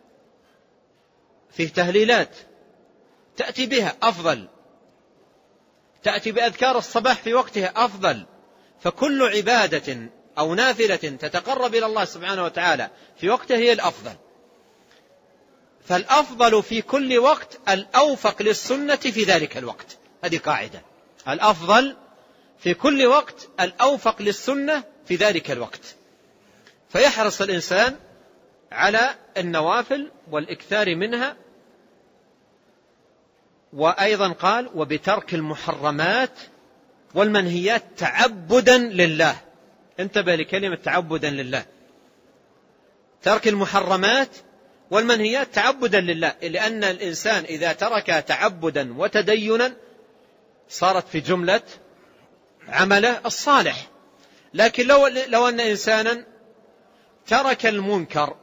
في تهليلات تأتي بها أفضل، تأتي بأذكار الصباح في وقتها أفضل. فكل عبادة أو نافلة تتقرب إلى الله سبحانه وتعالى في وقتها هي الأفضل. فالأفضل في كل وقت الأوفق للسنة في ذلك الوقت، هذه قاعدة، الأفضل في كل وقت الأوفق للسنة في ذلك الوقت. فيحرص الإنسان على النوافل والإكثار منها. وأيضا قال: وبترك المحرمات والمنهيات تعبدا لله. انتبه لكلمة تعبدا لله، ترك المحرمات والمنهيات تعبدا لله، لأن الإنسان إذا ترك تعبدا وتدينا صارت في جملة عمله الصالح. لكن لو أن إنسانا ترك المنكر،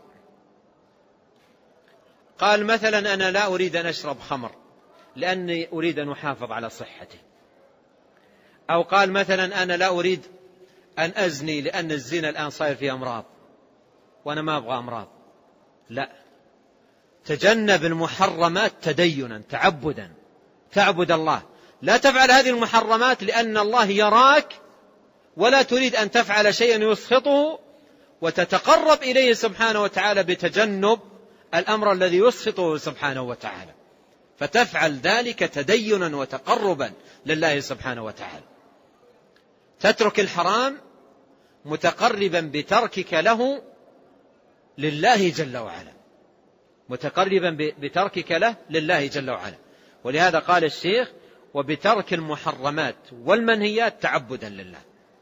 قال مثلا: أنا لا أريد أن أشرب خمر لأني أريد أن أحافظ على صحتي، أو قال مثلا: أنا لا أريد أن أزني لأن الزنا الآن صاير فيه أمراض وأنا ما أبغى أمراض، لا، تجنب المحرمات تدينا تعبدا، تعبد الله، لا تفعل هذه المحرمات لأن الله يراك ولا تريد أن تفعل شيئا يسخطه، وتتقرب إليه سبحانه وتعالى بتجنب الأمر الذي يسخطه سبحانه وتعالى، فتفعل ذلك تدينا وتقربا لله سبحانه وتعالى. تترك الحرام متقربا بتركك له لله جل وعلا، متقربا بتركك له لله جل وعلا. ولهذا قال الشيخ: وبترك المحرمات والمنهيات تعبدا لله.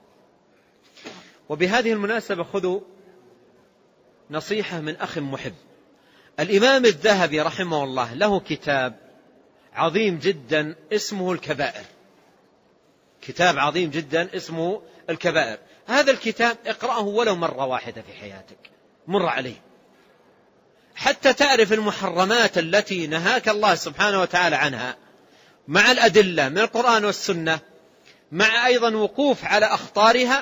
وبهذه المناسبة خذوا نصيحة من أخ محب. الإمام الذهبي رحمه الله له كتاب عظيم جدا اسمه الكبائر، كتاب عظيم جدا اسمه الكبائر. هذا الكتاب اقرأه ولو مرة واحدة في حياتك، مر عليه حتى تعرف المحرمات التي نهاك الله سبحانه وتعالى عنها، مع الأدلة من القرآن والسنة، مع أيضا وقوف على أخطارها.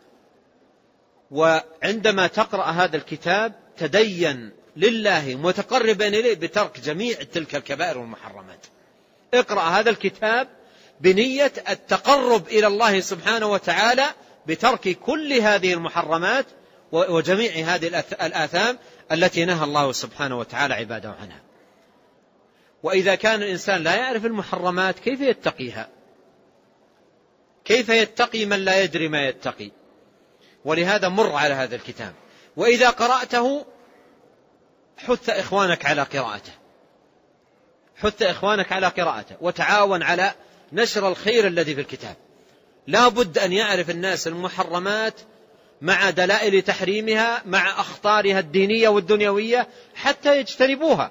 وعندما تقرأ هذا الكتاب تدين لله متقربا إليه بترك جميع تلك الكبائر والمحرمات. اقرأ هذا الكتاب بنية التقرب إلى الله سبحانه وتعالى بترك كل هذه المحرمات وجميع هذه الآثام التي نهى الله سبحانه وتعالى عباده عنها. وإذا كان الإنسان لا يعرف المحرمات كيف يتقيها؟ كيف يتقي من لا يدري ما يتقي؟ ولهذا مر على هذا الكتاب، وإذا قرأته حث إخوانك على قراءته، حث إخوانك على قراءته، وتعاون على نشر الخير الذي في الكتاب. لا بد أن يعرف الناس المحرمات مع دلائل تحريمها، مع أخطارها الدينية والدنيوية حتى يجتنبوها.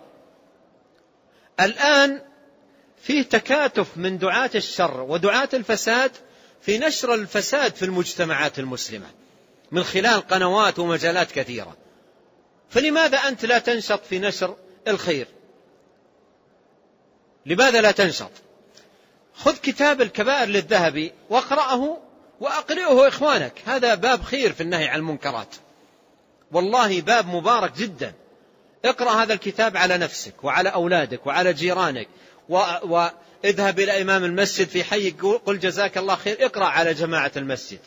الآن فيه تكاتف من دعاة الشر ودعاة الفساد في نشر الفساد في المجتمعات المسلمة، من خلال قنوات ومجالات كثيرة. فلماذا أنت لا تنشط في نشر الخير؟ لماذا لا تنشط؟ خذ كتاب الكبائر للذهبي واقرأه وأقرئه إخوانك، هذا باب خير في النهي عن المنكرات، والله باب مبارك جدا. اقرأ هذا الكتاب على نفسك وعلى أولادك وعلى جيرانك، واذهب إلى إمام المسجد في حي قل جزاك الله خير، اقرأ على جماعة المسجد،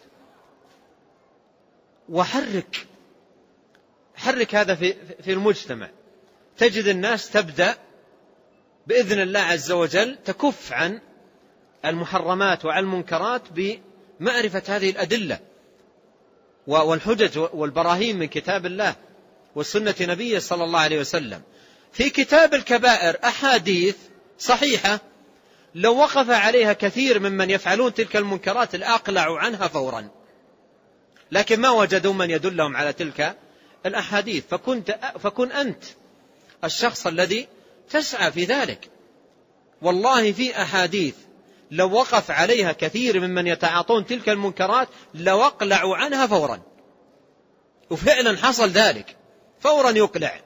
وحرك هذا في المجتمع. تجد الناس تبدأ بإذن الله عز وجل تكف عن المحرمات وعن المنكرات بمعرفة هذه الأدلة والحجج والبراهين من كتاب الله والسنة نبيه صلى الله عليه وسلم. في كتاب الكبائر أحاديث صحيحة لو وقف عليها كثير ممن يفعلون تلك المنكرات الأقلع عنها فورا، لكن ما وجدوا من يدلهم على تلك الأحاديث، فكن أنت الشخص الذي تسعى في ذلك. والله في أحاديث لو وقف عليها كثير ممن يتعاطون تلك المنكرات لو أقلعوا عنها فورا، وفعلا حصل ذلك، فورا يقلع.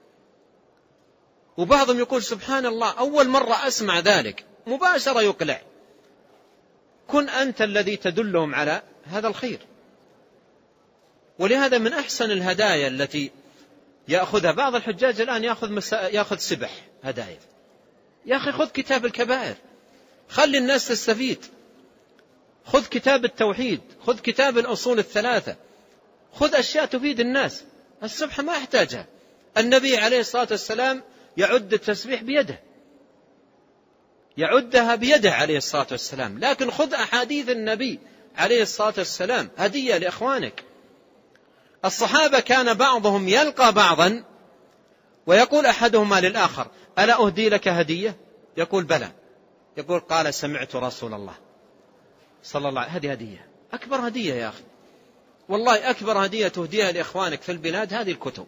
وبعضهم يقول سبحان الله أول مرة أسمع ذلك، مباشرة يقلع. كن أنت الذي تدلهم على هذا الخير. ولهذا من أحسن الهدايا التي يأخذها بعض الحجاج الآن، يأخذ سبح هدايا. يا أخي خذ كتاب الكبائر، خلي الناس تستفيد. خذ كتاب التوحيد، خذ كتاب الأصول الثلاثة، خذ أشياء تفيد الناس. السبحة ما يحتاجها، النبي عليه الصلاة والسلام يعد التسبيح بيده، يعدها بيده عليه الصلاة والسلام. لكن خذ أحاديث النبي عليه الصلاة والسلام هدية لإخوانك. الصحابة كان بعضهم يلقى بعضا ويقول أحدهما للآخر ألا أهدي لك هدية؟ يقول بلى. يقول قال سمعت رسول الله صلى الله عليه وسلم. هذه هدية، أكبر هدية يا أخي، والله أكبر هدية تهديها لإخوانك في البلاد هذه الكتب.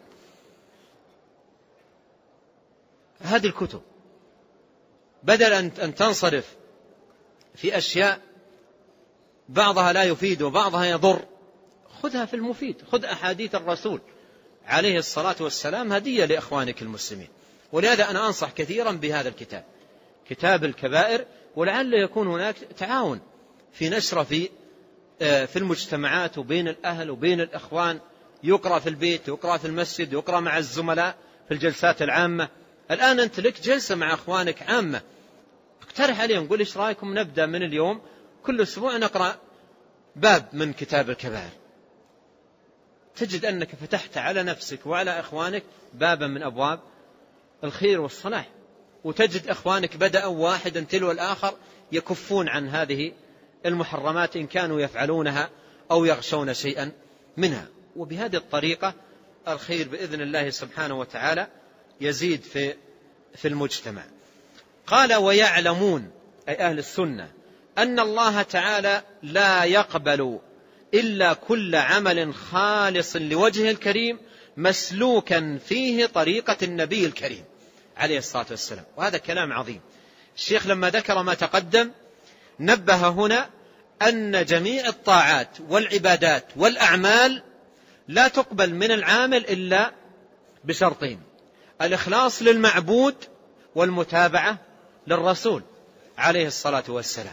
هذه الكتب بدل أن تنصرف في أشياء بعضها لا يفيد وبعضها يضر، خذها في المفيد. خذ أحاديث الرسول عليه الصلاة والسلام هدية لإخوانك المسلمين. ولهذا أنا أنصح كثيرا بهذا الكتاب، كتاب الكبائر، ولعل يكون هناك تعاون في نشره في المجتمعات وبين الأهل وبين الإخوان، يقرأ في البيت، يقرأ في المسجد، يقرأ مع الزملاء في الجلسات العامة. الآن أنت لك جلسة مع أخوانك عامة، اقترح عليهم، قل إيش رأيكم نبدأ من اليوم كل أسبوع نقرأ باب من كتاب الكبائر. تجد أنك فتحت على نفسك وعلى إخوانك بابا من أبواب الخير والصلاح، وتجد إخوانك بدأوا واحدا تلو الآخر يكفون عن هذه المحرمات إن كانوا يفعلونها أو يغشون شيئا منها. وبهذه الطريقة الخير بإذن الله سبحانه وتعالى يزيد في المجتمع. قال ويعلمون أي أهل السنة أن الله تعالى لا يقبل إلا كل عمل خالص لوجهه الكريم مسلوكا فيه طريقة النبي الكريم عليه الصلاة والسلام. وهذا كلام عظيم. الشيخ لما ذكر ما تقدم نبه هنا أن جميع الطاعات والعبادات والأعمال لا تقبل من العامل إلا بشرطين: الإخلاص للمعبود والمتابعة للرسول عليه الصلاة والسلام.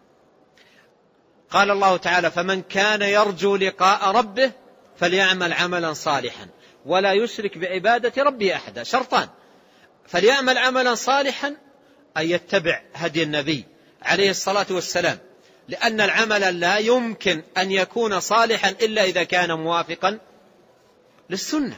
قال الله تعالى: فمن كان يرجو لقاء ربه فليعمل عملا صالحا ولا يشرك بعبادة ربه أحدا. شرطان: فليعمل عملا صالحا أن يتبع هدي النبي عليه الصلاة والسلام، لأن العمل لا يمكن أن يكون صالحا إلا إذا كان موافقا للسنة،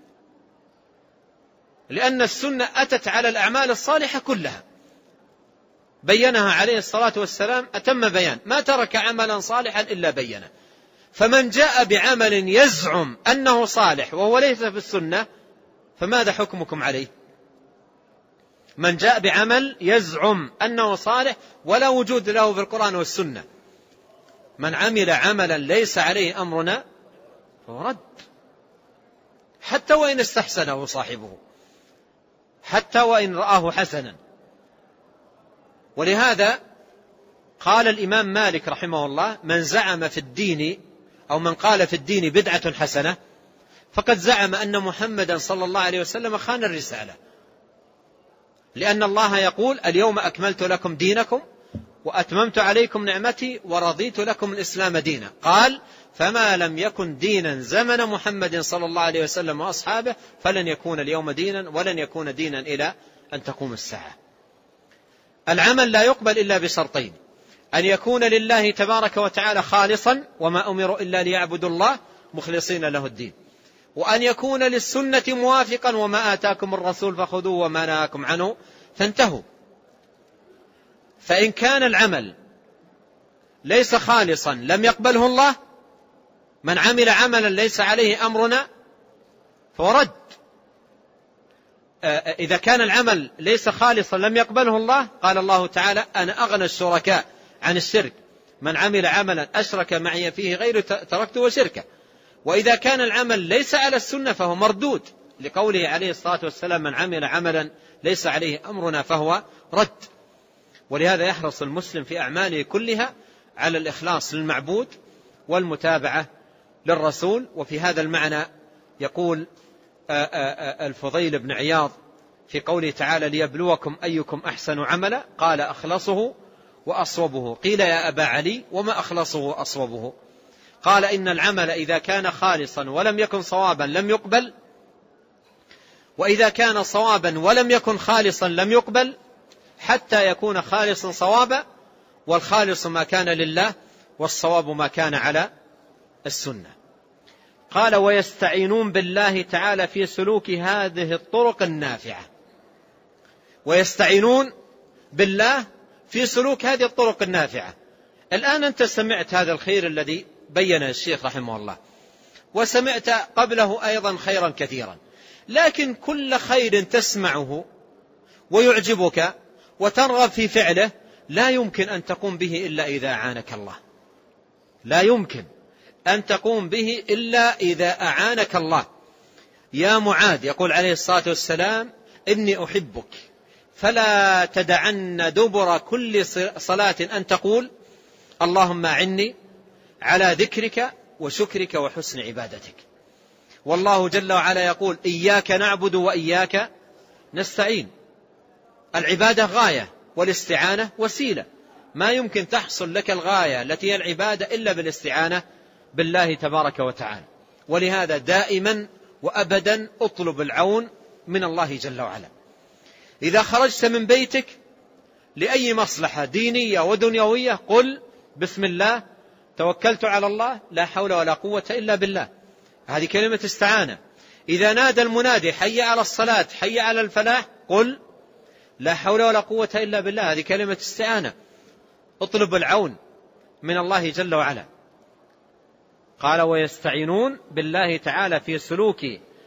لأن السنة أتت على الأعمال الصالحة كلها، بينها عليه الصلاة والسلام أتم بيان، ما ترك عملا صالحا إلا بينه. فمن جاء بعمل يزعم أنه صالح وهو ليس في السنة فماذا حكمكم عليه؟ من جاء بعمل يزعم أنه صالح ولا وجود له في القرآن والسنة، من عمل عملا ليس عليه أمرنا فهو رد، حتى وإن استحسنه صاحبه، حتى وإن رآه حسنا. ولهذا قال الإمام مالك رحمه الله: من زعم في الدين أو من قال في الدين بدعة حسنة فقد زعم أن محمدا صلى الله عليه وسلم خان الرسالة، لأن الله يقول اليوم أكملت لكم دينكم وأتممت عليكم نعمتي ورضيت لكم الإسلام دينا. قال فما لم يكن دينا زمن محمد صلى الله عليه وسلم وأصحابه فلن يكون اليوم دينا ولن يكون دينا إلى أن تقوم الساعة. العمل لا يقبل إلا بشرطين: أن يكون لله تبارك وتعالى خالصا وما أمروا إلا ليعبدوا الله مخلصين له الدين، وأن يكون للسنة موافقا وما آتاكم الرسول فخذوه وما نهاكم عنه فانتهوا. فإن كان العمل ليس خالصا لم يقبله الله. من عمل عملا ليس عليه أمرنا فهو رد. إذا كان العمل ليس خالصا لم يقبله الله، قال الله تعالى أنا أغنى الشركاء عن الشرك، من عمل عملا أشرك معي فيه غير تركته وشركه. وإذا كان العمل ليس على السنة فهو مردود، لقوله عليه الصلاة والسلام من عمل عملا ليس عليه أمرنا فهو رد. ولهذا يحرص المسلم في أعماله كلها على الإخلاص للمعبود والمتابعة للرسول. وفي هذا المعنى يقول الفضيل بن عياض في قوله تعالى ليبلوكم أيكم أحسن عملا، قال أخلصه وأصوبه. قيل يا أبا علي وما أخلصه وأصوبه؟ قال إن العمل إذا كان خالصا ولم يكن صوابا لم يقبل، وإذا كان صوابا ولم يكن خالصا لم يقبل، حتى يكون خالصا صوابا، والخالص ما كان لله والصواب ما كان على السنة. قال ويستعينون بالله تعالى في سلوك هذه الطرق النافعة. ويستعينون بالله في سلوك هذه الطرق النافعة. الآن أنت سمعت هذا الخير الذي بيّنه الشيخ رحمه الله، وسمعت قبله أيضا خيرا كثيرا، لكن كل خير تسمعه ويعجبك وترغب في فعله لا يمكن أن تقوم به إلا إذا أعانك الله. لا يمكن أن تقوم به إلا إذا أعانك الله. يا معاذ، يقول عليه الصلاة والسلام إني أحبك فلا تدعن دبر كل صلاة أن تقول اللهم أعني على ذكرك وشكرك وحسن عبادتك. والله جل وعلا يقول إياك نعبد وإياك نستعين. العبادة غاية والاستعانة وسيلة، ما يمكن تحصل لك الغاية التي هي العبادة إلا بالاستعانة بالله تبارك وتعالى. ولهذا دائما وأبدا اطلب العون من الله جل وعلا. إذا خرجت من بيتك لأي مصلحة دينية ودنيوية قل بسم الله توكلت على الله لا حول ولا قوة إلا بالله، هذه كلمة استعانة. إذا نادى المنادي حي على الصلاة حي على الفلاح قل لا حول ولا قوة إلا بالله، هذه كلمة استعانة. اطلب العون من الله جل وعلا. قال ويستعينون بالله تعالى في سلوك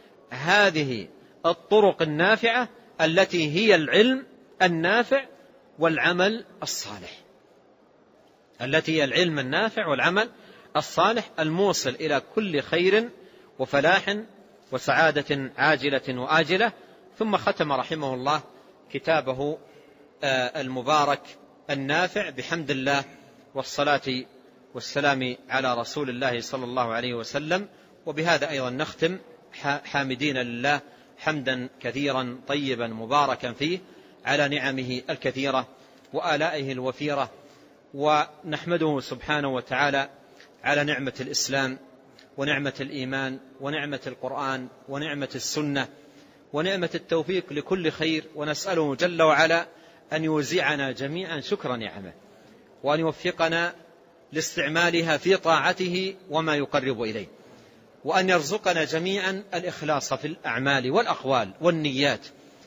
هذه الطرق النافعة التي هي العلم النافع والعمل الصالح، التي هي العلم النافع والعمل الصالح الموصل إلى كل خير وفلاح وسعادة عاجلة وآجلة. ثم ختم رحمه الله كتابه المبارك النافع بحمد الله والصلاة والسلام على رسول الله صلى الله عليه وسلم. وبهذا أيضا نختم حامدين لله حمدا كثيرا طيبا مباركا فيه على نعمه الكثيرة وآلائه الوفيرة، ونحمده سبحانه وتعالى على نعمة الإسلام ونعمة الإيمان ونعمة القرآن ونعمة السنة ونعمة التوفيق لكل خير، ونسأله جل وعلا أن يوزعنا جميعا شكر نعمه، وأن يوفقنا لاستعمالها في طاعته وما يقرب إليه، وأن يرزقنا جميعا الإخلاص في الأعمال والأقوال والنيات،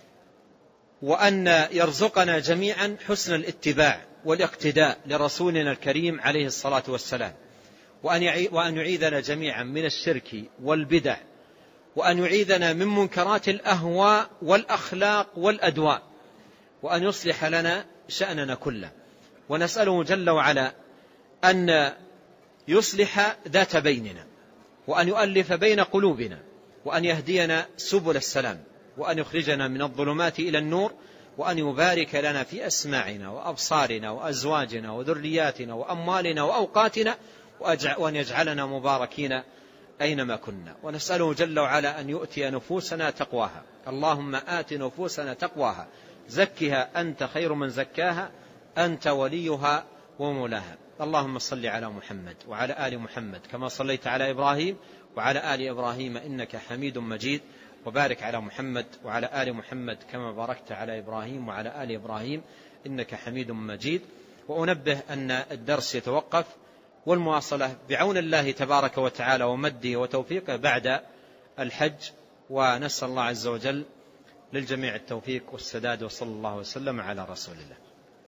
وأن يرزقنا جميعا حسن الاتباع والاقتداء لرسولنا الكريم عليه الصلاة والسلام، وأن يعيذنا جميعا من الشرك والبدع، وأن يعيذنا من منكرات الأهواء والأخلاق والأدواء، وأن يصلح لنا شأننا كله. ونسأله جل وعلا أن يصلح ذات بيننا، وأن يؤلف بين قلوبنا، وأن يهدينا سبل السلام، وأن يخرجنا من الظلمات إلى النور، وأن يبارك لنا في أسماعنا وأبصارنا وأزواجنا وذرياتنا وأموالنا وأوقاتنا، وأن يجعلنا مباركين أينما كنا. ونسأله جل وعلا أن يؤتي نفوسنا تقواها. اللهم آت نفوسنا تقواها زكها أنت خير من زكاها أنت وليها ومولاها. اللهم صل على محمد وعلى آل محمد كما صليت على إبراهيم وعلى آل إبراهيم إنك حميد مجيد، وبارك على محمد وعلى آل محمد كما باركت على إبراهيم وعلى آل إبراهيم إنك حميد مجيد. وأنبه أن الدرس يتوقف، والمواصلة بعون الله تبارك وتعالى ومده وتوفيقه بعد الحج، ونسأل الله عز وجل للجميع التوفيق والسداد، وصلى الله وسلم على رسول الله.